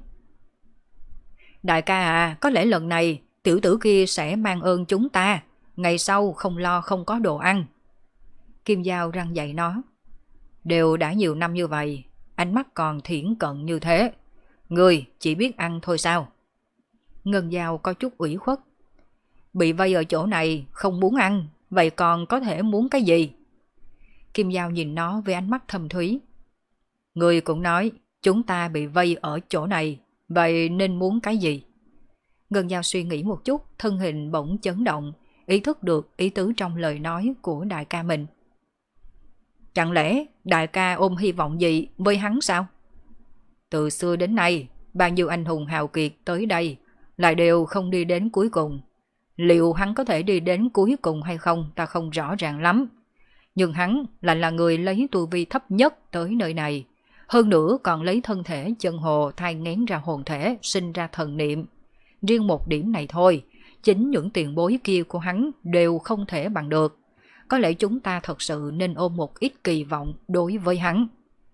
Đại ca à, có lẽ lần này tiểu tử kia sẽ mang ơn chúng ta, ngày sau không lo không có đồ ăn. Kim Dao răng dạy nó: Đều đã nhiều năm như vậy, ánh mắt còn thiển cận như thế, ngươi chỉ biết ăn thôi sao? Ngân Dao có chút ủy khuất: Bị vây ở chỗ này không muốn ăn, vậy còn có thể muốn cái gì? Kim Dao nhìn nó với ánh mắt thâm thúy: Ngươi cũng nói chúng ta bị vây ở chỗ này, vậy nên muốn cái gì? Ngân Dao suy nghĩ một chút, thân hình bỗng chấn động, ý thức được ý tứ trong lời nói của đại ca mình. Chẳng lẽ đại ca ôm hy vọng gì với hắn sao? Từ xưa đến nay, bao nhiêu anh hùng hào kiệt tới đây lại đều không đi đến cuối cùng. Liệu hắn có thể đi đến cuối cùng hay không ta không rõ ràng lắm. Nhưng hắn lại là người lấy tu vi thấp nhất tới nơi này. Hơn nữa còn lấy thân thể chân hồ thai nghén ra hồn thể, sinh ra thần niệm. Riêng một điểm này thôi, chính những tiền bối kia của hắn đều không thể bằng được. Có lẽ chúng ta thật sự nên ôm một ít kỳ vọng đối với hắn.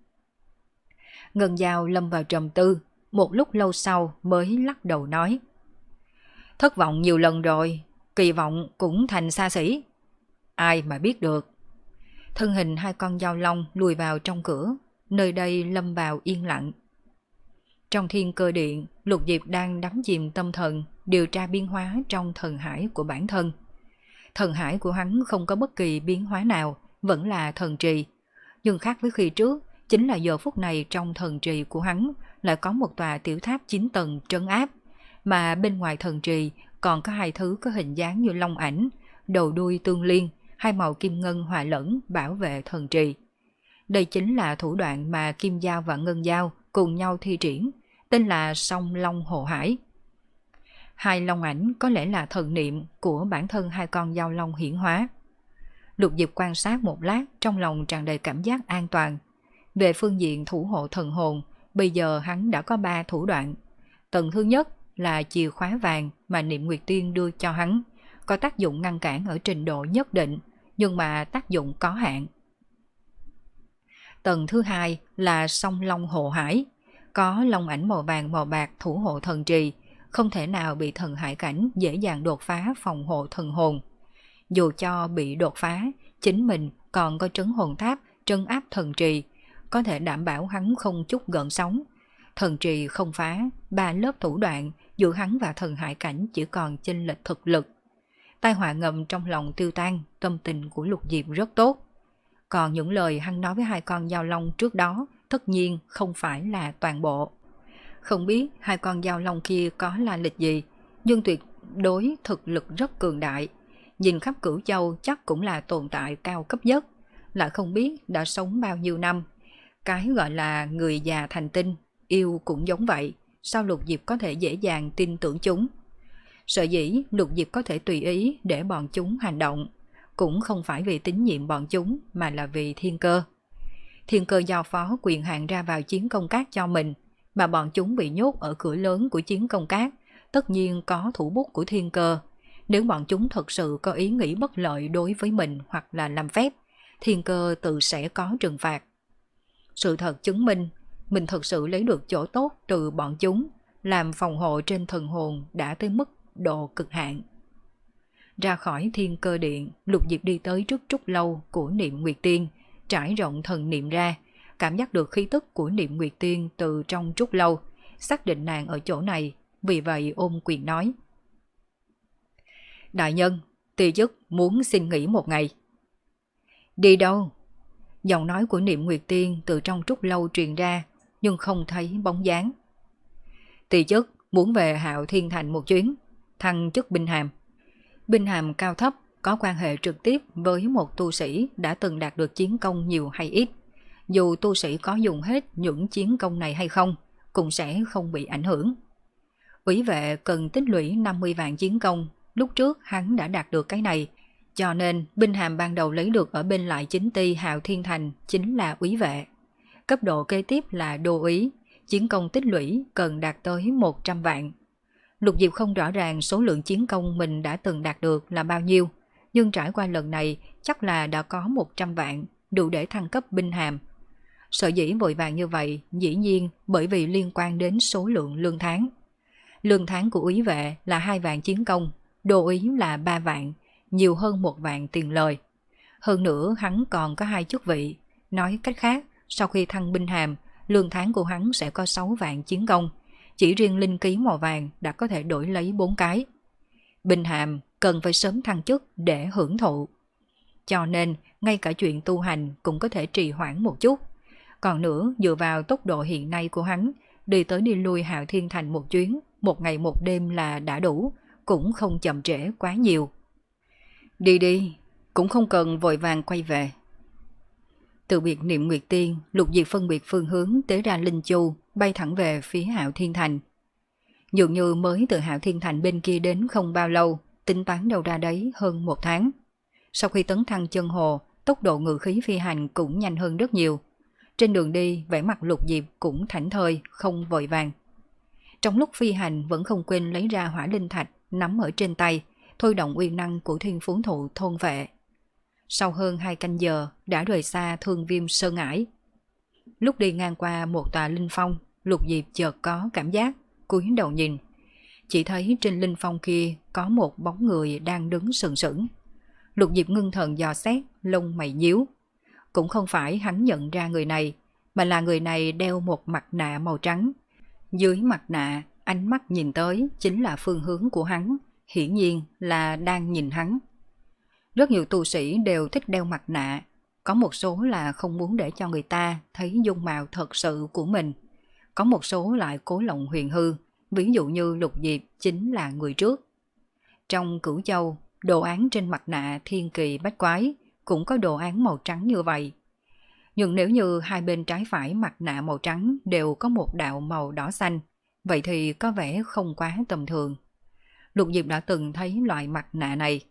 Ngân Dao lâm vào trầm tư, một lúc lâu sau mới lắc đầu nói: Thất vọng nhiều lần rồi, kỳ vọng cũng thành xa xỉ. Ai mà biết được. Thân hình hai con dao long lùi vào trong cửa, nơi đây lâm vào yên lặng. Trong thiên cơ điện, Lục Diệp đang đắm chìm tâm thần, điều tra biến hóa trong thần hải của bản thân. Thần hải của hắn không có bất kỳ biến hóa nào, vẫn là thần trì. Nhưng khác với khi trước, chính là giờ phút này trong thần trì của hắn lại có một tòa tiểu tháp chín tầng trấn áp, mà bên ngoài thần trì còn có hai thứ có hình dáng như long ảnh, đầu đuôi tương liên, hai màu kim ngân hòa lẫn bảo vệ thần trì. Đây chính là thủ đoạn mà Kim Dao và Ngân Dao cùng nhau thi triển, tên là Song Long Hộ Hải. Hai long ảnh có lẽ là thần niệm của bản thân hai con dao long hiển hóa. Lục Diệp quan sát một lát, trong lòng tràn đầy cảm giác an toàn. Về phương diện thủ hộ thần hồn, bây giờ hắn đã có ba thủ đoạn. Tầng thứ nhất là chìa khóa vàng mà Niệm Nguyệt Tiên đưa cho hắn, có tác dụng ngăn cản ở trình độ nhất định, nhưng mà tác dụng có hạn. Tầng thứ hai là Song Long Hộ Hải, có long ảnh màu vàng màu bạc thủ hộ thần trì, không thể nào bị thần hải cảnh dễ dàng đột phá phòng hộ thần hồn. Dù cho bị đột phá, chính mình còn có trấn hồn tháp trấn áp thần trì, có thể đảm bảo hắn không chút gợn sóng. Thần trì không phá, ba lớp thủ đoạn giữa hắn và thần hải cảnh chỉ còn chênh lệch thực lực. Tai họa ngầm trong lòng tiêu tan, tâm tình của Lục Diệp rất tốt. Còn những lời hắn nói với hai con dao long trước đó tất nhiên không phải là toàn bộ. Không biết hai con dao long kia có là lịch gì, nhưng tuyệt đối thực lực rất cường đại. Nhìn khắp Cửu Châu chắc cũng là tồn tại cao cấp nhất, lại không biết đã sống bao nhiêu năm. Cái gọi là người già thành tinh, yêu cũng giống vậy, sao Lục Diệp có thể dễ dàng tin tưởng chúng? Sở dĩ Lục Diệp có thể tùy ý để bọn chúng hành động, cũng không phải vì tín nhiệm bọn chúng mà là vì thiên cơ. Thiên cơ giao phó quyền hạn ra vào chiến công cát cho mình, mà bọn chúng bị nhốt ở cửa lớn của chiến công cát, tất nhiên có thủ bút của thiên cơ. Nếu bọn chúng thật sự có ý nghĩ bất lợi đối với mình hoặc là làm phép, thiên cơ tự sẽ có trừng phạt. Sự thật chứng minh, mình thật sự lấy được chỗ tốt từ bọn chúng, làm phòng hộ trên thần hồn đã tới mức độ cực hạn. Ra khỏi thiên cơ điện, Lục Diệp đi tới trước trúc lâu của Niệm Nguyệt Tiên, trải rộng thần niệm ra, cảm giác được khí tức của Niệm Nguyệt Tiên từ trong trúc lâu, xác định nàng ở chỗ này, vì vậy ôm quyền nói: Đại nhân, ti chức muốn xin nghỉ một ngày. Đi đâu? Giọng nói của Niệm Nguyệt Tiên từ trong trúc lâu truyền ra, nhưng không thấy bóng dáng. Ti chức muốn về Hạo Thiên Thành một chuyến, thăng chức binh hàm. Binh hàm cao thấp có quan hệ trực tiếp với một tu sĩ đã từng đạt được chiến công nhiều hay ít. Dù tu sĩ có dùng hết những chiến công này hay không, cũng sẽ không bị ảnh hưởng. Úy vệ cần tích lũy năm mươi vạn chiến công, lúc trước hắn đã đạt được cái này, cho nên binh hàm ban đầu lấy được ở bên lại chính ty Hạo Thiên Thành chính là úy vệ. Cấp độ kế tiếp là đô úy, chiến công tích lũy cần đạt tới một trăm vạn. Lục Diệp không rõ ràng số lượng chiến công mình đã từng đạt được là bao nhiêu, nhưng trải qua lần này chắc là đã có một trăm vạn, đủ để thăng cấp binh hàm. Sở dĩ vội vàng như vậy, dĩ nhiên bởi vì liên quan đến số lượng lương tháng. Lương tháng của úy vệ là hai vạn chiến công, đô úy là ba vạn, nhiều hơn một vạn tiền lời. Hơn nữa hắn còn có hai chức vị, nói cách khác, sau khi thăng binh hàm, lương tháng của hắn sẽ có sáu vạn chiến công, chỉ riêng linh ký màu vàng đã có thể đổi lấy bốn cái. Binh hàm cần phải sớm thăng chức để hưởng thụ. Cho nên, ngay cả chuyện tu hành cũng có thể trì hoãn một chút. Còn nữa, dựa vào tốc độ hiện nay của hắn, đi tới đi lui Hạo Thiên Thành một chuyến, một ngày một đêm là đã đủ, cũng không chậm trễ quá nhiều. Đi đi, cũng không cần vội vàng quay về. Từ biệt Niệm Nguyệt Tiên, Lục Diệp phân biệt phương hướng tế ra Linh Chu, bay thẳng về phía Hạo Thiên Thành. Dường như mới từ Hạo Thiên Thành bên kia đến không bao lâu, tính toán đâu ra đấy hơn một tháng. Sau khi tấn thăng chân hồ, tốc độ ngự khí phi hành cũng nhanh hơn rất nhiều. Trên đường đi, vẻ mặt Lục Diệp cũng thảnh thơi, không vội vàng. Trong lúc phi hành vẫn không quên lấy ra hỏa linh thạch nắm ở trên tay, thôi động uy năng của thiên phú thụ thôn vệ. Sau hơn hai canh giờ đã rời xa Thương Viêm Sơn Ải. Lúc đi ngang qua một tòa linh phong, Lục Diệp chợt có cảm giác, cúi đầu nhìn. Chỉ thấy trên linh phong kia có một bóng người đang đứng sừng sững. Lục Diệp ngưng thần dò xét, lông mày nhíu. Cũng không phải hắn nhận ra người này, mà là người này đeo một mặt nạ màu trắng. Dưới mặt nạ, ánh mắt nhìn tới chính là phương hướng của hắn, hiển nhiên là đang nhìn hắn. Rất nhiều tu sĩ đều thích đeo mặt nạ, có một số là không muốn để cho người ta thấy dung mạo thật sự của mình. Có một số lại cố lộng huyền hư, ví dụ như Lục Diệp chính là người trước. Trong Cửu Châu, đồ án trên mặt nạ thiên kỳ bách quái cũng có đồ án màu trắng như vậy. Nhưng nếu như hai bên trái phải mặt nạ màu trắng đều có một đạo màu đỏ xanh, vậy thì có vẻ không quá tầm thường. Lục Diệp đã từng thấy loại mặt nạ này.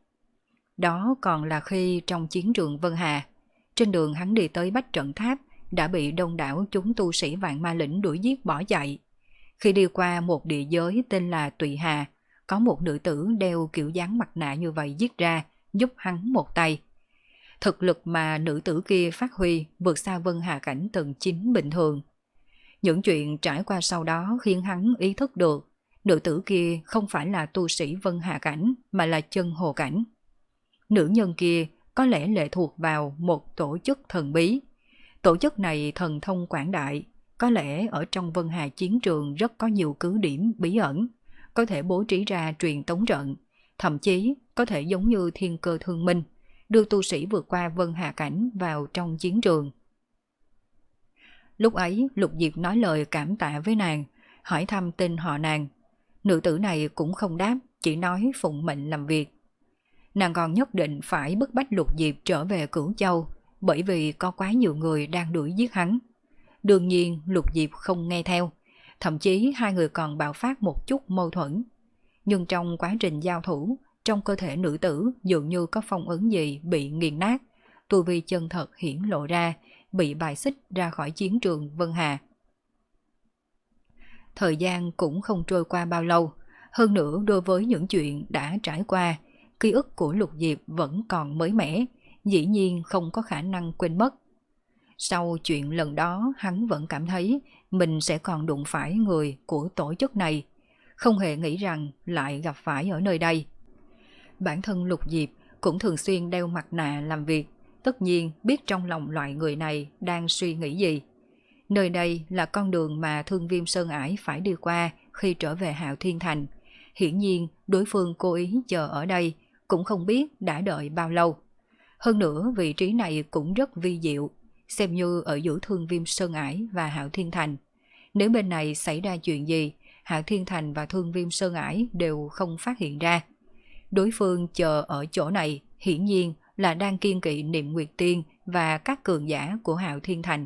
Đó còn là khi trong chiến trường Vân Hà, trên đường hắn đi tới Bách Trận Tháp đã bị đông đảo chúng tu sĩ Vạn Ma Lĩnh đuổi giết bỏ chạy. Khi đi qua một địa giới tên là Tụy Hà, có một nữ tử đeo kiểu dáng mặt nạ như vậy giết ra, giúp hắn một tay. Thực lực mà nữ tử kia phát huy vượt xa Vân Hà cảnh tầng chín bình thường. Những chuyện trải qua sau đó khiến hắn ý thức được nữ tử kia không phải là tu sĩ Vân Hà cảnh mà là chân hồ cảnh. Nữ nhân kia có lẽ lệ thuộc vào một tổ chức thần bí. Tổ chức này thần thông quảng đại, có lẽ ở trong Vân Hà chiến trường rất có nhiều cứ điểm bí ẩn, có thể bố trí ra truyền tống trận, thậm chí có thể giống như thiên cơ thương minh, đưa tu sĩ vượt qua Vân Hà cảnh vào trong chiến trường. Lúc ấy Lục Diệp nói lời cảm tạ với nàng, hỏi thăm tên họ nàng. Nữ tử này cũng không đáp, chỉ nói phụng mệnh làm việc. Nàng còn nhất định phải bức bách Lục Diệp trở về Cửu Châu, bởi vì có quá nhiều người đang đuổi giết hắn. Đương nhiên Lục Diệp không nghe theo, thậm chí hai người còn bạo phát một chút mâu thuẫn. Nhưng trong quá trình giao thủ, trong cơ thể nữ tử dường như có phong ấn gì bị nghiền nát, tu vi chân thật hiển lộ ra, bị bài xích ra khỏi chiến trường Vân Hà. Thời gian cũng không trôi qua bao lâu, hơn nữa đối với những chuyện đã trải qua, ký ức của Lục Diệp vẫn còn mới mẻ, dĩ nhiên không có khả năng quên mất. Sau chuyện lần đó hắn vẫn cảm thấy mình sẽ còn đụng phải người của tổ chức này, không hề nghĩ rằng lại gặp phải ở nơi đây. Bản thân Lục Diệp cũng thường xuyên đeo mặt nạ làm việc, tất nhiên biết trong lòng loại người này đang suy nghĩ gì. Nơi đây là con đường mà Thương Viêm Sơn Ải phải đi qua khi trở về Hạo Thiên Thành. Hiển nhiên đối phương cố ý chờ ở đây, cũng không biết đã đợi bao lâu. Hơn nữa vị trí này cũng rất vi diệu, xem như ở giữa Thương Viêm Sơn Ải và Hạo Thiên Thành. Nếu bên này xảy ra chuyện gì, Hạo Thiên Thành và Thương Viêm Sơn Ải đều không phát hiện ra. Đối phương chờ ở chỗ này hiển nhiên là đang kiêng kỵ Niệm Nguyệt Tiên và các cường giả của Hạo Thiên Thành.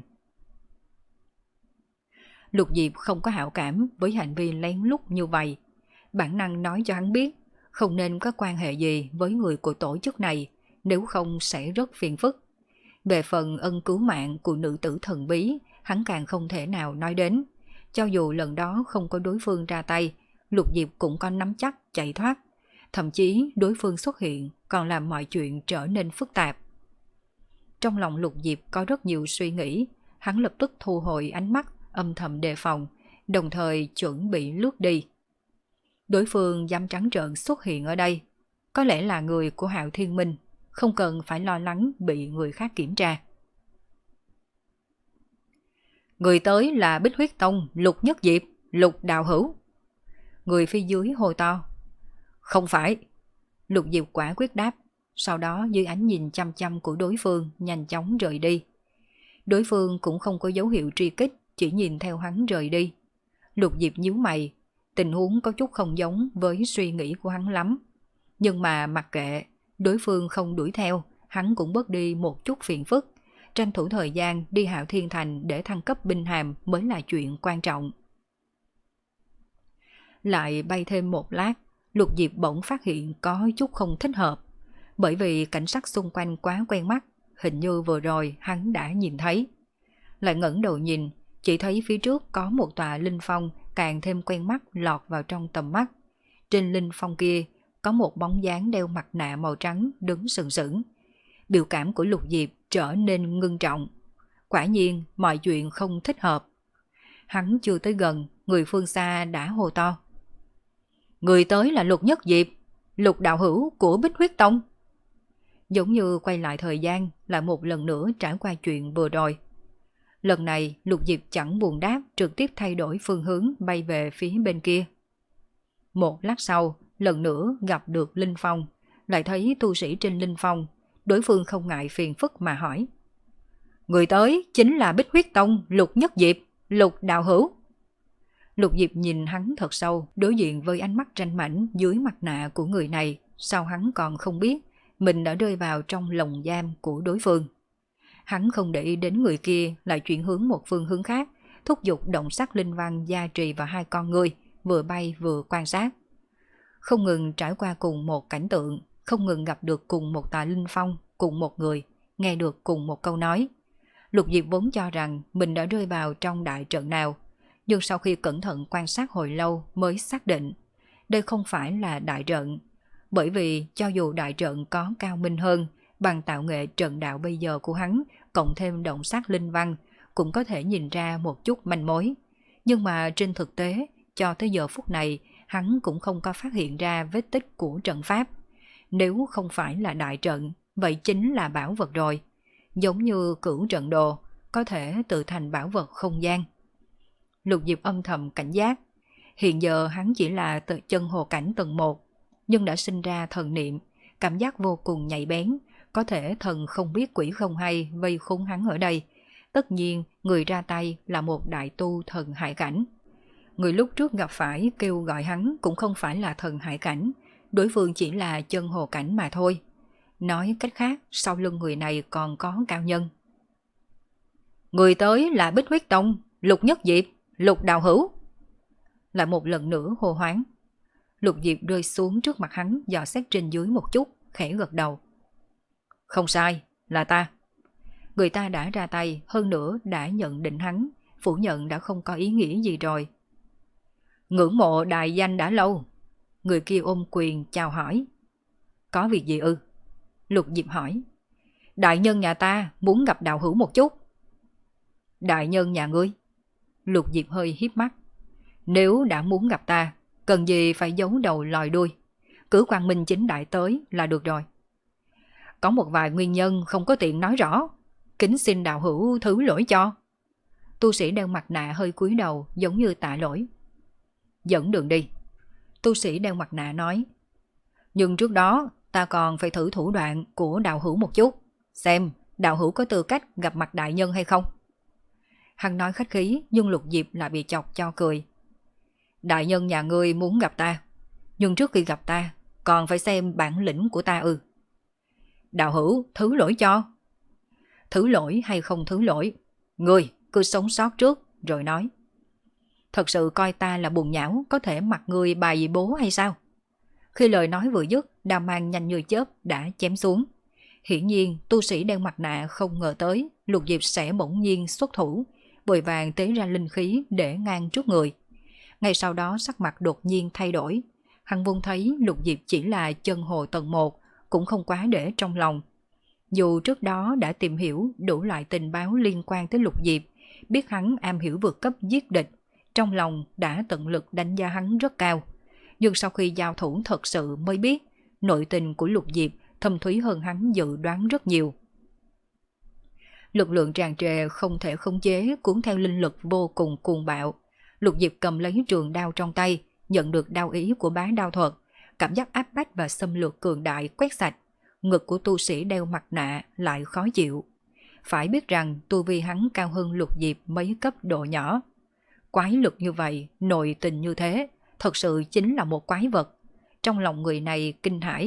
Lục Diệp không có hảo cảm với hành vi lén lút như vậy. Bản năng nói cho hắn biết không nên có quan hệ gì với người của tổ chức này, nếu không sẽ rất phiền phức. Về phần ân cứu mạng của nữ tử thần bí, hắn càng không thể nào nói đến. Cho dù lần đó không có đối phương ra tay, Lục Diệp cũng có nắm chắc chạy thoát. Thậm chí đối phương xuất hiện còn làm mọi chuyện trở nên phức tạp. Trong lòng Lục Diệp có rất nhiều suy nghĩ, hắn lập tức thu hồi ánh mắt, âm thầm đề phòng, đồng thời chuẩn bị lướt đi. Đối phương dám trắng trợn xuất hiện ở đây, có lẽ là người của Hạo Thiên Minh, không cần phải lo lắng bị người khác kiểm tra. Người tới là Bích Huyết Tông, Lục Nhất Diệp, Lục Đạo Hữu. Người phía dưới hô to. Không phải. Lục Diệp quả quyết đáp, sau đó dưới ánh nhìn chăm chăm của đối phương nhanh chóng rời đi. Đối phương cũng không có dấu hiệu truy kích, chỉ nhìn theo hắn rời đi. Lục Diệp nhíu mày, tình huống có chút không giống với suy nghĩ của hắn lắm. Nhưng mà mặc kệ, đối phương không đuổi theo, hắn cũng bớt đi một chút phiền phức. Tranh thủ thời gian đi Hạo Thiên Thành để thăng cấp binh hàm mới là chuyện quan trọng. Lại bay thêm một lát, Lục Diệp bỗng phát hiện có chút không thích hợp. Bởi vì cảnh sắc xung quanh quá quen mắt, hình như vừa rồi hắn đã nhìn thấy. Lại ngẩng đầu nhìn, chỉ thấy phía trước có một tòa linh phong càng thêm quen mắt lọt vào trong tầm mắt. Trên linh phong kia có một bóng dáng đeo mặt nạ màu trắng đứng sừng sững. Biểu cảm của Lục Diệp trở nên ngưng trọng. Quả nhiên mọi chuyện không thích hợp. Hắn chưa tới gần, người phương xa đã hô to. Người tới là Lục Nhất Diệp, Lục Đạo Hữu của Bích Huyết Tông. Giống như quay lại thời gian, lại một lần nữa trải qua chuyện vừa rồi. Lần này Lục Diệp chẳng buồn đáp, trực tiếp thay đổi phương hướng bay về phía bên kia. Một lát sau, lần nữa gặp được Linh Phong, lại thấy tu sĩ trên Linh Phong. Đối phương không ngại phiền phức mà hỏi. Người tới chính là Bích Huyết Tông, Lục Nhất Diệp, Lục Đạo Hữu. Lục Diệp nhìn hắn thật sâu, đối diện với ánh mắt tranh mảnh dưới mặt nạ của người này. Sao hắn còn không biết mình đã rơi vào trong lồng giam của đối phương. Hắn không để ý đến người kia, lại chuyển hướng một phương hướng khác, thúc giục động sắc linh văn gia trì vào hai con người, vừa bay vừa quan sát. Không ngừng trải qua cùng một cảnh tượng, không ngừng gặp được cùng một tà linh phong, cùng một người, nghe được cùng một câu nói. Lục Diệp vốn cho rằng mình đã rơi vào trong đại trận nào, nhưng sau khi cẩn thận quan sát hồi lâu mới xác định đây không phải là đại trận. Bởi vì cho dù đại trận có cao minh hơn, bằng tạo nghệ trận đạo bây giờ của hắn, cộng thêm động sát linh văn, cũng có thể nhìn ra một chút manh mối. Nhưng mà trên thực tế, cho tới giờ phút này, hắn cũng không có phát hiện ra vết tích của trận pháp. Nếu không phải là đại trận, vậy chính là bảo vật rồi. Giống như cửu trận đồ, có thể tự thành bảo vật không gian. Lục Diệp âm thầm cảnh giác. Hiện giờ hắn chỉ là tự chân hồ cảnh tầng một, nhưng đã sinh ra thần niệm, cảm giác vô cùng nhạy bén. Có thể thần không biết quỷ không hay vây khốn hắn ở đây. Tất nhiên người ra tay là một đại tu thần hải cảnh. Người lúc trước gặp phải kêu gọi hắn cũng không phải là thần hải cảnh, đối phương chỉ là chân hồ cảnh mà thôi. Nói cách khác, sau lưng người này còn có cao nhân. Người tới là Bích Huyết Tông, Lục Nhất Diệp, Lục Đạo Hữu. Lại một lần nữa hô hoáng. Lục Diệp rơi xuống trước mặt hắn, dò xét trên dưới một chút, khẽ gật đầu. Không sai, là ta. Người ta đã ra tay, hơn nữa đã nhận định hắn, phủ nhận đã không có ý nghĩa gì rồi. Ngưỡng mộ đại danh đã lâu. Người kia ôm quyền chào hỏi. Có việc gì ư? Lục Diệp hỏi. Đại nhân nhà ta muốn gặp Đạo Hữu một chút. Đại nhân nhà ngươi? Lục Diệp hơi hiếp mắt. Nếu đã muốn gặp ta, cần gì phải giấu đầu lòi đuôi, cứ quang minh chính đại tới là được rồi. Có một vài nguyên nhân không có tiện nói rõ, kính xin Đạo Hữu thứ lỗi cho. Tu sĩ đeo mặt nạ hơi cúi đầu giống như tạ lỗi. Dẫn đường đi. Tu sĩ đeo mặt nạ nói. Nhưng trước đó ta còn phải thử thủ đoạn của Đạo Hữu một chút, xem Đạo Hữu có tư cách gặp mặt đại nhân hay không. Hắn nói khách khí, nhưng Lục Diệp lại bị chọc cho cười. Đại nhân nhà ngươi muốn gặp ta, nhưng trước khi gặp ta còn phải xem bản lĩnh của ta ư? Đạo Hữu thứ lỗi cho. Thứ lỗi hay không thứ lỗi, ngươi cứ sống sót trước rồi nói. Thật sự coi ta là bùn nhão có thể mặc ngươi bài bố hay sao? Khi lời nói vừa dứt, đao mang nhanh như chớp đã chém xuống. Hiển nhiên tu sĩ đeo mặt nạ không ngờ tới Lục Diệp sẽ bỗng nhiên xuất thủ, vội vàng tế ra linh khí để ngăn trước người. Ngay sau đó sắc mặt đột nhiên thay đổi. Hắn vốn thấy Lục Diệp chỉ là chân hồ tầng một, cũng không quá để trong lòng. Dù trước đó đã tìm hiểu đủ loại tình báo liên quan tới Lục Diệp, biết hắn am hiểu vượt cấp giết địch, trong lòng đã tận lực đánh giá hắn rất cao. Nhưng sau khi giao thủ thật sự mới biết, nội tình của Lục Diệp thâm thúy hơn hắn dự đoán rất nhiều. Lực lượng tràn trề không thể khống chế, cuốn theo linh lực vô cùng cuồng bạo. Lục Diệp cầm lấy trường đao trong tay, nhận được đao ý của bá đao thuật, cảm giác áp bách và xâm lược cường đại quét sạch. Ngực của tu sĩ đeo mặt nạ lại khó chịu. Phải biết rằng tu vi hắn cao hơn Lục Diệp mấy cấp độ nhỏ. Quái lực như vậy, nội tình như thế, thật sự chính là một quái vật. Trong lòng người này kinh hãi.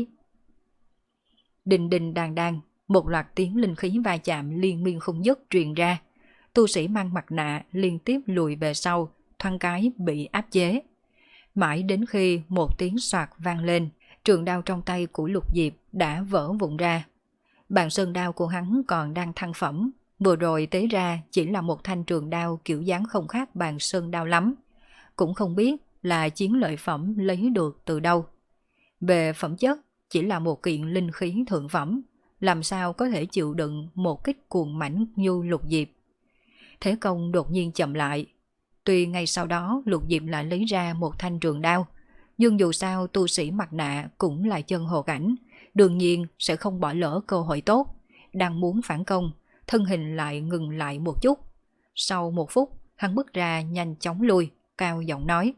Đình đình đàn đàn, một loạt tiếng linh khí va chạm liên miên không dứt truyền ra. Tu sĩ mang mặt nạ liên tiếp lùi về sau, thoáng cái bị áp chế. Mãi đến khi một tiếng soạt vang lên, trường đao trong tay của Lục Diệp đã vỡ vụn ra. Bàn sơn đao của hắn còn đang thăng phẩm, vừa rồi tế ra chỉ là một thanh trường đao kiểu dáng không khác bàn sơn đao lắm. Cũng không biết là chiến lợi phẩm lấy được từ đâu. Về phẩm chất, chỉ là một kiện linh khí thượng phẩm, làm sao có thể chịu đựng một kích cuồng mãnh như Lục Diệp. Thế công đột nhiên chậm lại. Tuy ngay sau đó Lục Diệp lại lấy ra một thanh trường đao, nhưng dù sao tu sĩ mặt nạ cũng là chân hồ cảnh, đương nhiên sẽ không bỏ lỡ cơ hội tốt. Đang muốn phản công, thân hình lại ngừng lại một chút. Sau một phút, hắn bước ra nhanh chóng lui, cao giọng nói: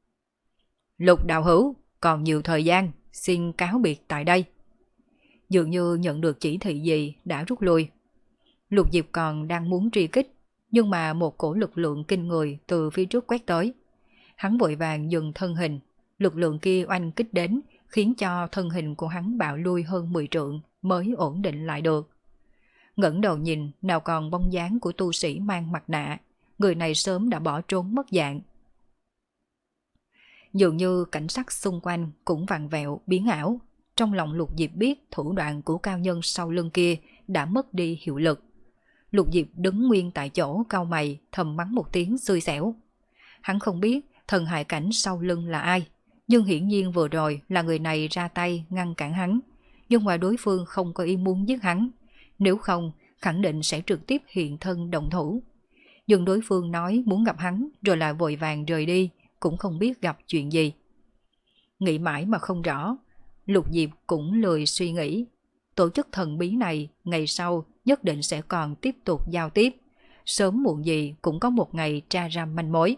Lục đạo hữu, còn nhiều thời gian, xin cáo biệt tại đây. Dường như nhận được chỉ thị gì đã rút lui. Lục Diệp còn đang muốn truy kích, nhưng mà một cổ lực lượng kinh người từ phía trước quét tới. Hắn vội vàng dừng thân hình, lực lượng kia oanh kích đến, khiến cho thân hình của hắn bạo lui hơn mười trượng mới ổn định lại được. Ngẩng đầu nhìn, nào còn bóng dáng của tu sĩ mang mặt nạ, người này sớm đã bỏ trốn mất dạng. Dường như cảnh sắc xung quanh cũng vặn vẹo, biến ảo. Trong lòng Lục Diệp biết thủ đoạn của cao nhân sau lưng kia đã mất đi hiệu lực. Lục Diệp đứng nguyên tại chỗ cau mày, thầm mắng một tiếng xui xẻo. Hắn không biết thần hại cảnh sau lưng là ai, nhưng hiển nhiên vừa rồi là người này ra tay ngăn cản hắn. Nhưng mà đối phương không có ý muốn giết hắn, nếu không khẳng định sẽ trực tiếp hiện thân động thủ. Nhưng đối phương nói muốn gặp hắn rồi lại vội vàng rời đi, cũng không biết gặp chuyện gì. Nghĩ mãi mà không rõ, Lục Diệp cũng lười suy nghĩ. Tổ chức thần bí này ngày sau nhất định sẽ còn tiếp tục giao tiếp, sớm muộn gì cũng có một ngày tra ra manh mối.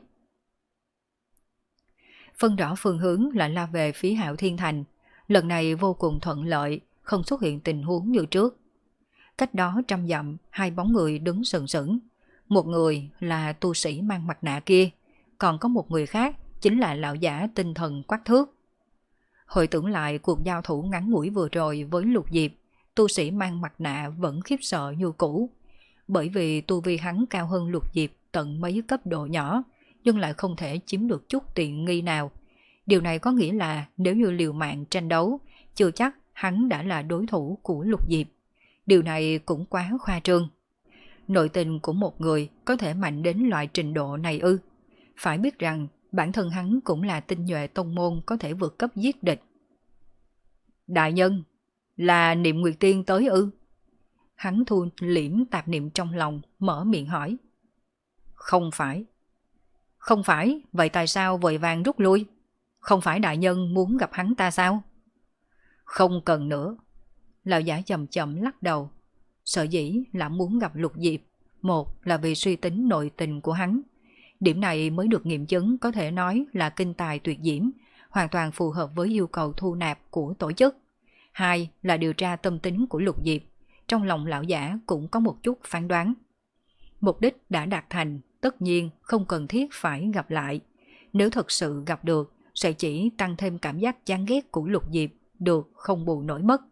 Phân rõ phương hướng là la về phía Hạo Thiên Thành. Lần này vô cùng thuận lợi, không xuất hiện tình huống như trước. Cách đó trăm dặm, hai bóng người đứng sừng sững. Một người là tu sĩ mang mặt nạ kia, còn có một người khác chính là lão giả tinh thần Quắc Thước. Hồi tưởng lại cuộc giao thủ ngắn ngủi vừa rồi với Lục Diệp, tu sĩ mang mặt nạ vẫn khiếp sợ như cũ. Bởi vì tu vi hắn cao hơn Lục Diệp tận mấy cấp độ nhỏ, nhưng lại không thể chiếm được chút tiện nghi nào. Điều này có nghĩa là nếu như liều mạng tranh đấu, chưa chắc hắn đã là đối thủ của Lục Diệp. Điều này cũng quá khoa trương. Nội tình của một người có thể mạnh đến loại trình độ này ư? Phải biết rằng bản thân hắn cũng là tinh nhuệ tông môn có thể vượt cấp giết địch. Đại nhân, là Niệm Nguyệt Tiên tới ư? Hắn thu liễm tạp niệm trong lòng, mở miệng hỏi. Không phải. Không phải, vậy tại sao vội vàng rút lui? Không phải đại nhân muốn gặp hắn ta sao? Không cần nữa. Lão giả chậm chậm lắc đầu. Sợ dĩ là muốn gặp Lục Diệp, một là vì suy tính nội tình của hắn. Điểm này mới được nghiệm chứng, có thể nói là kinh tài tuyệt diễm, hoàn toàn phù hợp với yêu cầu thu nạp của tổ chức. Hai là điều tra tâm tính của Lục Diệp. Trong lòng lão giả cũng có một chút phán đoán. Mục đích đã đạt thành, tất nhiên không cần thiết phải gặp lại. Nếu thật sự gặp được, sẽ chỉ tăng thêm cảm giác chán ghét của Lục Diệp, được không bù nổi mất.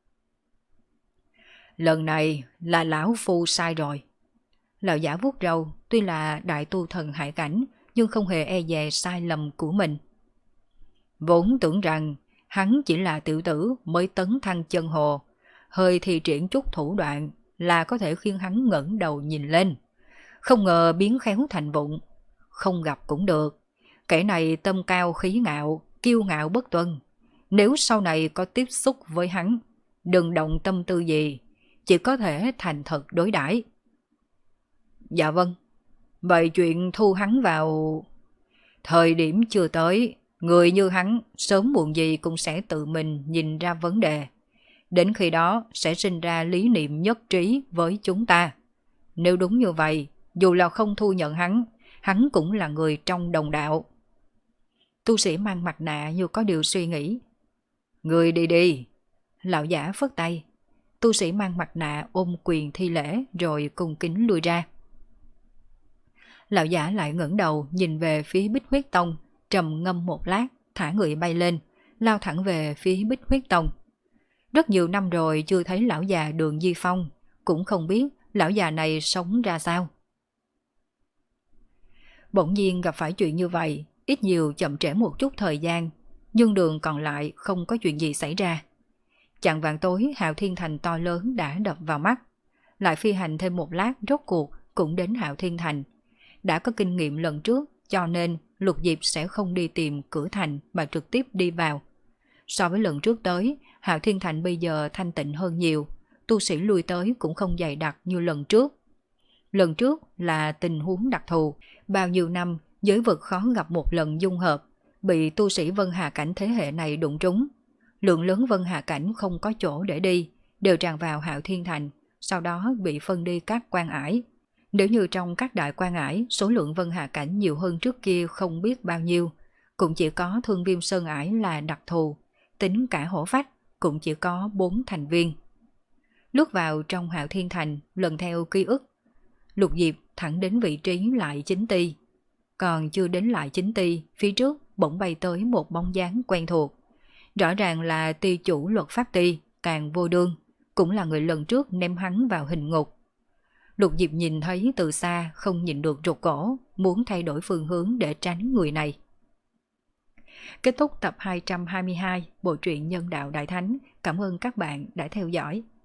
Lần này là lão phu sai rồi. Lão giả vuốt râu, tuy là đại tu thần hải cảnh, nhưng không hề e dè sai lầm của mình. Vốn tưởng rằng hắn chỉ là tiểu tử mới tấn thăng chân hồ, hơi thi triển chút thủ đoạn là có thể khiến hắn ngẩng đầu nhìn lên. Không ngờ biến khéo thành vụng, không gặp cũng được. Kẻ này tâm cao khí ngạo, kiêu ngạo bất tuân. Nếu sau này có tiếp xúc với hắn, đừng động tâm tư gì, chỉ có thể thành thật đối đãi. Dạ vâng, vậy chuyện thu hắn vào... Thời điểm chưa tới, người như hắn sớm muộn gì cũng sẽ tự mình nhìn ra vấn đề. Đến khi đó sẽ sinh ra lý niệm nhất trí với chúng ta. Nếu đúng như vậy, dù là không thu nhận hắn, hắn cũng là người trong đồng đạo. Tu sĩ mang mặt nạ như có điều suy nghĩ. Người đi đi. Lão giả phất tay. Tu sĩ mang mặt nạ ôm quyền thi lễ rồi cung kính lui ra. Lão giả lại ngẩng đầu nhìn về phía Bích Huyết Tông, trầm ngâm một lát, thả người bay lên, lao thẳng về phía Bích Huyết Tông. Rất nhiều năm rồi chưa thấy lão già Đường Di Phong, cũng không biết lão già này sống ra sao. Bỗng nhiên gặp phải chuyện như vậy, ít nhiều chậm trễ một chút thời gian, nhưng đường còn lại không có chuyện gì xảy ra. Chạng vạn tối Hạo Thiên Thành to lớn đã đập vào mắt, lại phi hành thêm một lát rốt cuộc cũng đến Hạo Thiên Thành. Đã có kinh nghiệm lần trước cho nên Lục Diệp sẽ không đi tìm cửa thành mà trực tiếp đi vào. So với lần trước tới, Hạo Thiên Thành bây giờ thanh tịnh hơn nhiều, tu sĩ lui tới cũng không dày đặc như lần trước. Lần trước là tình huống đặc thù, bao nhiêu năm giới vực khó gặp một lần dung hợp, bị tu sĩ Vân Hà Cảnh thế hệ này đụng trúng. Lượng lớn Vân Hà Cảnh không có chỗ để đi, đều tràn vào Hạo Thiên Thành, sau đó bị phân đi các quan ải. Nếu như trong các đại quan ải, số lượng Vân Hà Cảnh nhiều hơn trước kia không biết bao nhiêu, cũng chỉ có Thương Viêm Sơn ải là đặc thù, tính cả hổ phách cũng chỉ có bốn thành viên. Lướt vào trong Hạo Thiên Thành, lần theo ký ức, Lục Diệp thẳng đến vị trí lại chính ti. Còn chưa đến lại chính ti, phía trước bỗng bay tới một bóng dáng quen thuộc. Rõ ràng là ti chủ luật pháp ti, Càng Vô Đương, cũng là người lần trước ném hắn vào hình ngục. Lục Diệp nhìn thấy từ xa không nhịn được rụt cổ, muốn thay đổi phương hướng để tránh người này. Kết thúc tập hai trăm hai mươi hai bộ truyện Nhân Đạo Đại Thánh. Cảm ơn các bạn đã theo dõi.